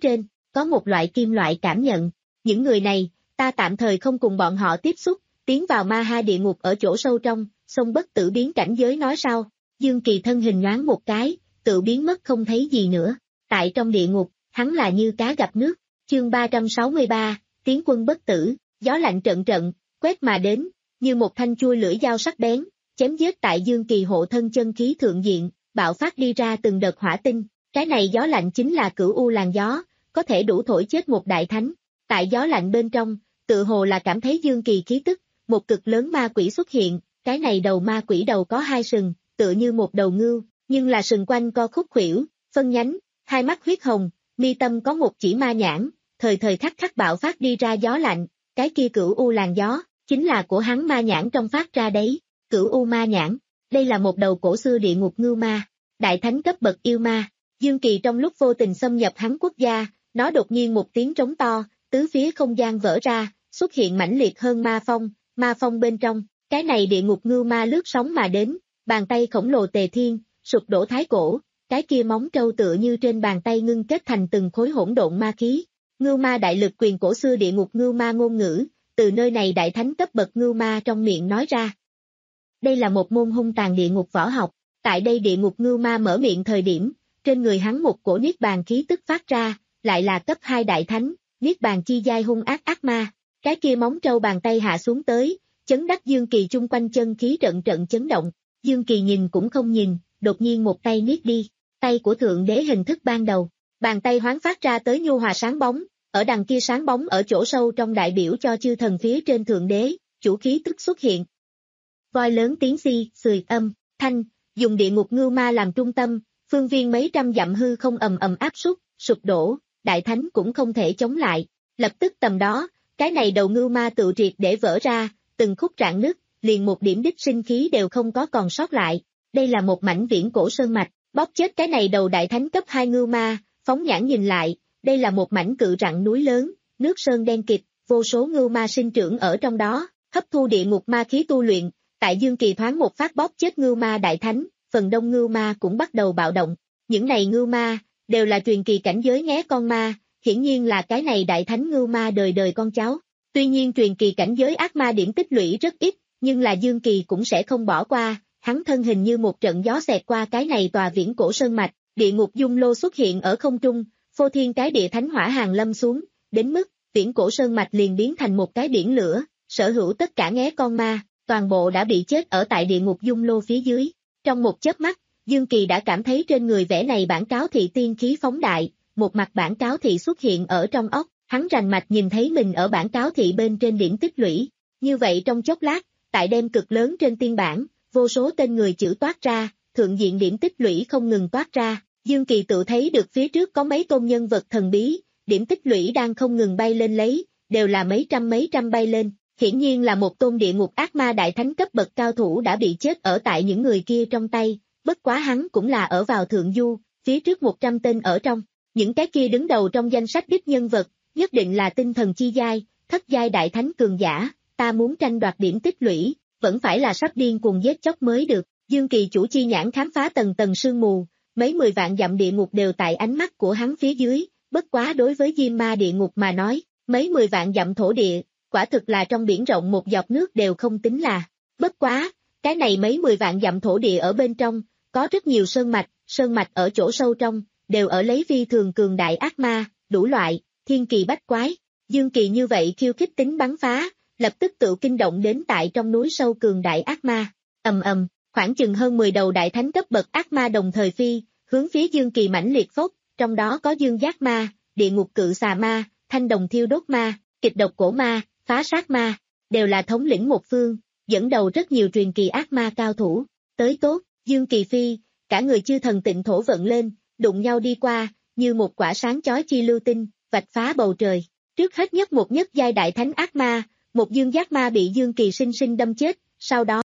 có một loại kim loại cảm nhận. Những người này, ta tạm thời không cùng bọn họ tiếp xúc, tiến vào ma ha địa ngục ở chỗ sâu trong, sông bất tử biến cảnh giới nói sao. Dương Kỳ thân hình nhoáng một cái, tự biến mất không thấy gì nữa. Tại trong địa ngục, hắn là như cá gặp nước. Chương ba trăm sáu mươi ba, Tiến quân bất tử, gió lạnh trận trận, quét mà đến, như một thanh chuôi lưỡi dao sắc bén, chém giết tại Dương Kỳ hộ thân chân khí thượng diện, bạo phát đi ra từng đợt hỏa tinh. Cái này gió lạnh chính là cửu u làn gió, có thể đủ thổi chết một đại thánh. Tại gió lạnh bên trong, tự hồ là cảm thấy Dương Kỳ khí tức, một cực lớn ma quỷ xuất hiện, cái này đầu ma quỷ đầu có hai sừng, tựa như một đầu ngưu, nhưng là sừng quanh co khúc khuỷu, phân nhánh, hai mắt huyết hồng, mi tâm có một chỉ ma nhãn, thời thời khắc khắc bạo phát đi ra gió lạnh, cái kia cửu u làn gió, chính là của hắn ma nhãn trong phát ra đấy, cửu u ma nhãn, đây là một đầu cổ xưa địa ngục ngưu ma, đại thánh cấp bậc yêu ma. Dương Kỳ trong lúc vô tình xâm nhập hắn quốc gia, nó đột nhiên một tiếng trống to, tứ phía không gian vỡ ra, xuất hiện mãnh liệt hơn ma phong, ma phong bên trong, cái này địa ngục ngưu ma lướt sóng mà đến, bàn tay khổng lồ tề thiên, sụp đổ thái cổ, cái kia móng trâu tựa như trên bàn tay ngưng kết thành từng khối hỗn độn ma khí. Ngưu ma đại lực quyền cổ xưa địa ngục ngưu ma ngôn ngữ, từ nơi này đại thánh cấp bậc ngưu ma trong miệng nói ra. Đây là một môn hung tàn địa ngục võ học, tại đây địa ngục ngưu ma mở miệng thời điểm, trên người hắn một cổ niết bàn khí tức phát ra, lại là cấp hai đại thánh, niết bàn chi giai hung ác ác ma, cái kia móng trâu bàn tay hạ xuống tới, chấn đắc Dương Kỳ chung quanh chân khí trận trận chấn động, Dương Kỳ nhìn cũng không nhìn, đột nhiên một tay niết đi, tay của thượng đế hình thức ban đầu, bàn tay hoán phát ra tới nhu hòa sáng bóng, ở đằng kia sáng bóng ở chỗ sâu trong đại biểu cho chư thần phía trên thượng đế, chủ khí tức xuất hiện. Voi lớn tiếng xi, xười âm, thanh, dùng địa ngục ngưu ma làm trung tâm, phương viên mấy trăm dặm hư không ầm ầm áp súc, sụp đổ, đại thánh cũng không thể chống lại, lập tức tầm đó, cái này đầu ngưu ma tự triệt để vỡ ra, từng khúc rạn nứt, liền một điểm đích sinh khí đều không có còn sót lại, đây là một mảnh viễn cổ sơn mạch, bóp chết cái này đầu đại thánh cấp hai ngưu ma, phóng nhãn nhìn lại, đây là một mảnh cự rặng núi lớn, nước sơn đen kịt, vô số ngưu ma sinh trưởng ở trong đó, hấp thu địa ngục ma khí tu luyện, tại Dương Kỳ thoáng một phát bóp chết ngưu ma đại thánh, phần đông ngưu ma cũng bắt đầu bạo động, những này ngưu ma, đều là truyền kỳ cảnh giới nghé con ma, hiển nhiên là cái này đại thánh ngưu ma đời đời con cháu, tuy nhiên truyền kỳ cảnh giới ác ma điểm tích lũy rất ít, nhưng là Dương Kỳ cũng sẽ không bỏ qua, hắn thân hình như một trận gió xẹt qua cái này tòa viễn cổ sơn mạch, địa ngục dung lô xuất hiện ở không trung, phô thiên cái địa thánh hỏa hàng lâm xuống, đến mức, viễn cổ sơn mạch liền biến thành một cái biển lửa, sở hữu tất cả nghé con ma, toàn bộ đã bị chết ở tại địa ngục dung lô phía dưới. Trong một chớp mắt, Dương Kỳ đã cảm thấy trên người vẻ này bản cáo thị tiên khí phóng đại, một mặt bản cáo thị xuất hiện ở trong óc, hắn rành mạch nhìn thấy mình ở bản cáo thị bên trên điểm tích lũy. Như vậy trong chốc lát, tại đem cực lớn trên tiên bản, vô số tên người chữ toát ra, thượng diện điểm tích lũy không ngừng toát ra, Dương Kỳ tự thấy được phía trước có mấy tôn nhân vật thần bí, điểm tích lũy đang không ngừng bay lên lấy, đều là mấy trăm mấy trăm bay lên, hiển nhiên là một tôn địa ngục ác ma đại thánh cấp bậc cao thủ đã bị chết ở tại những người kia trong tay, bất quá hắn cũng là ở vào thượng du, phía trước một trăm tên ở trong, những cái kia đứng đầu trong danh sách đích nhân vật, nhất định là tinh thần chi giai, thất giai đại thánh cường giả, ta muốn tranh đoạt điểm tích lũy, vẫn phải là sắp điên cuồng giết chóc mới được, Dương Kỳ chủ chi nhãn khám phá tầng tầng sương mù, mấy mười vạn dặm địa ngục đều tại ánh mắt của hắn phía dưới, bất quá đối với Diêm Ma địa ngục mà nói, mấy mười vạn dặm thổ địa, quả thực là trong biển rộng một giọt nước đều không tính là, bất quá, cái này mấy mười vạn dặm thổ địa ở bên trong, có rất nhiều sơn mạch, sơn mạch ở chỗ sâu trong, đều ở lấy phi thường cường đại ác ma, đủ loại, thiên kỳ bách quái, Dương Kỳ như vậy khiêu khích tính bắn phá, lập tức tự kinh động đến tại trong núi sâu cường đại ác ma, ầm ầm. Khoảng chừng hơn mười đầu đại thánh cấp bậc ác ma đồng thời phi, hướng phía Dương Kỳ mãnh liệt phốc, trong đó có dương giác ma, địa ngục cự xà ma, thanh đồng thiêu đốt ma, kịch độc cổ ma, phá sát ma, đều là thống lĩnh một phương, dẫn đầu rất nhiều truyền kỳ ác ma cao thủ. Tới tốt, Dương Kỳ phi, cả người chư thần tịnh thổ vận lên, đụng nhau đi qua, như một quả sáng chói chi lưu tinh, vạch phá bầu trời. Trước hết nhất một nhất giai đại thánh ác ma, một dương giác ma bị Dương Kỳ sinh sinh đâm chết, sau đó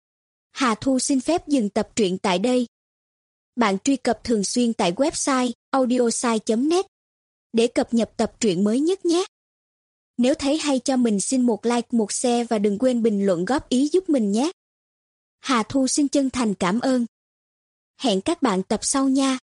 Hà Thu xin phép dừng tập truyện tại đây. Bạn truy cập thường xuyên tại website audiosai chấm net để cập nhật tập truyện mới nhất nhé. Nếu thấy hay cho mình xin một like, một share và đừng quên bình luận góp ý giúp mình nhé. Hà Thu xin chân thành cảm ơn. Hẹn các bạn tập sau nha.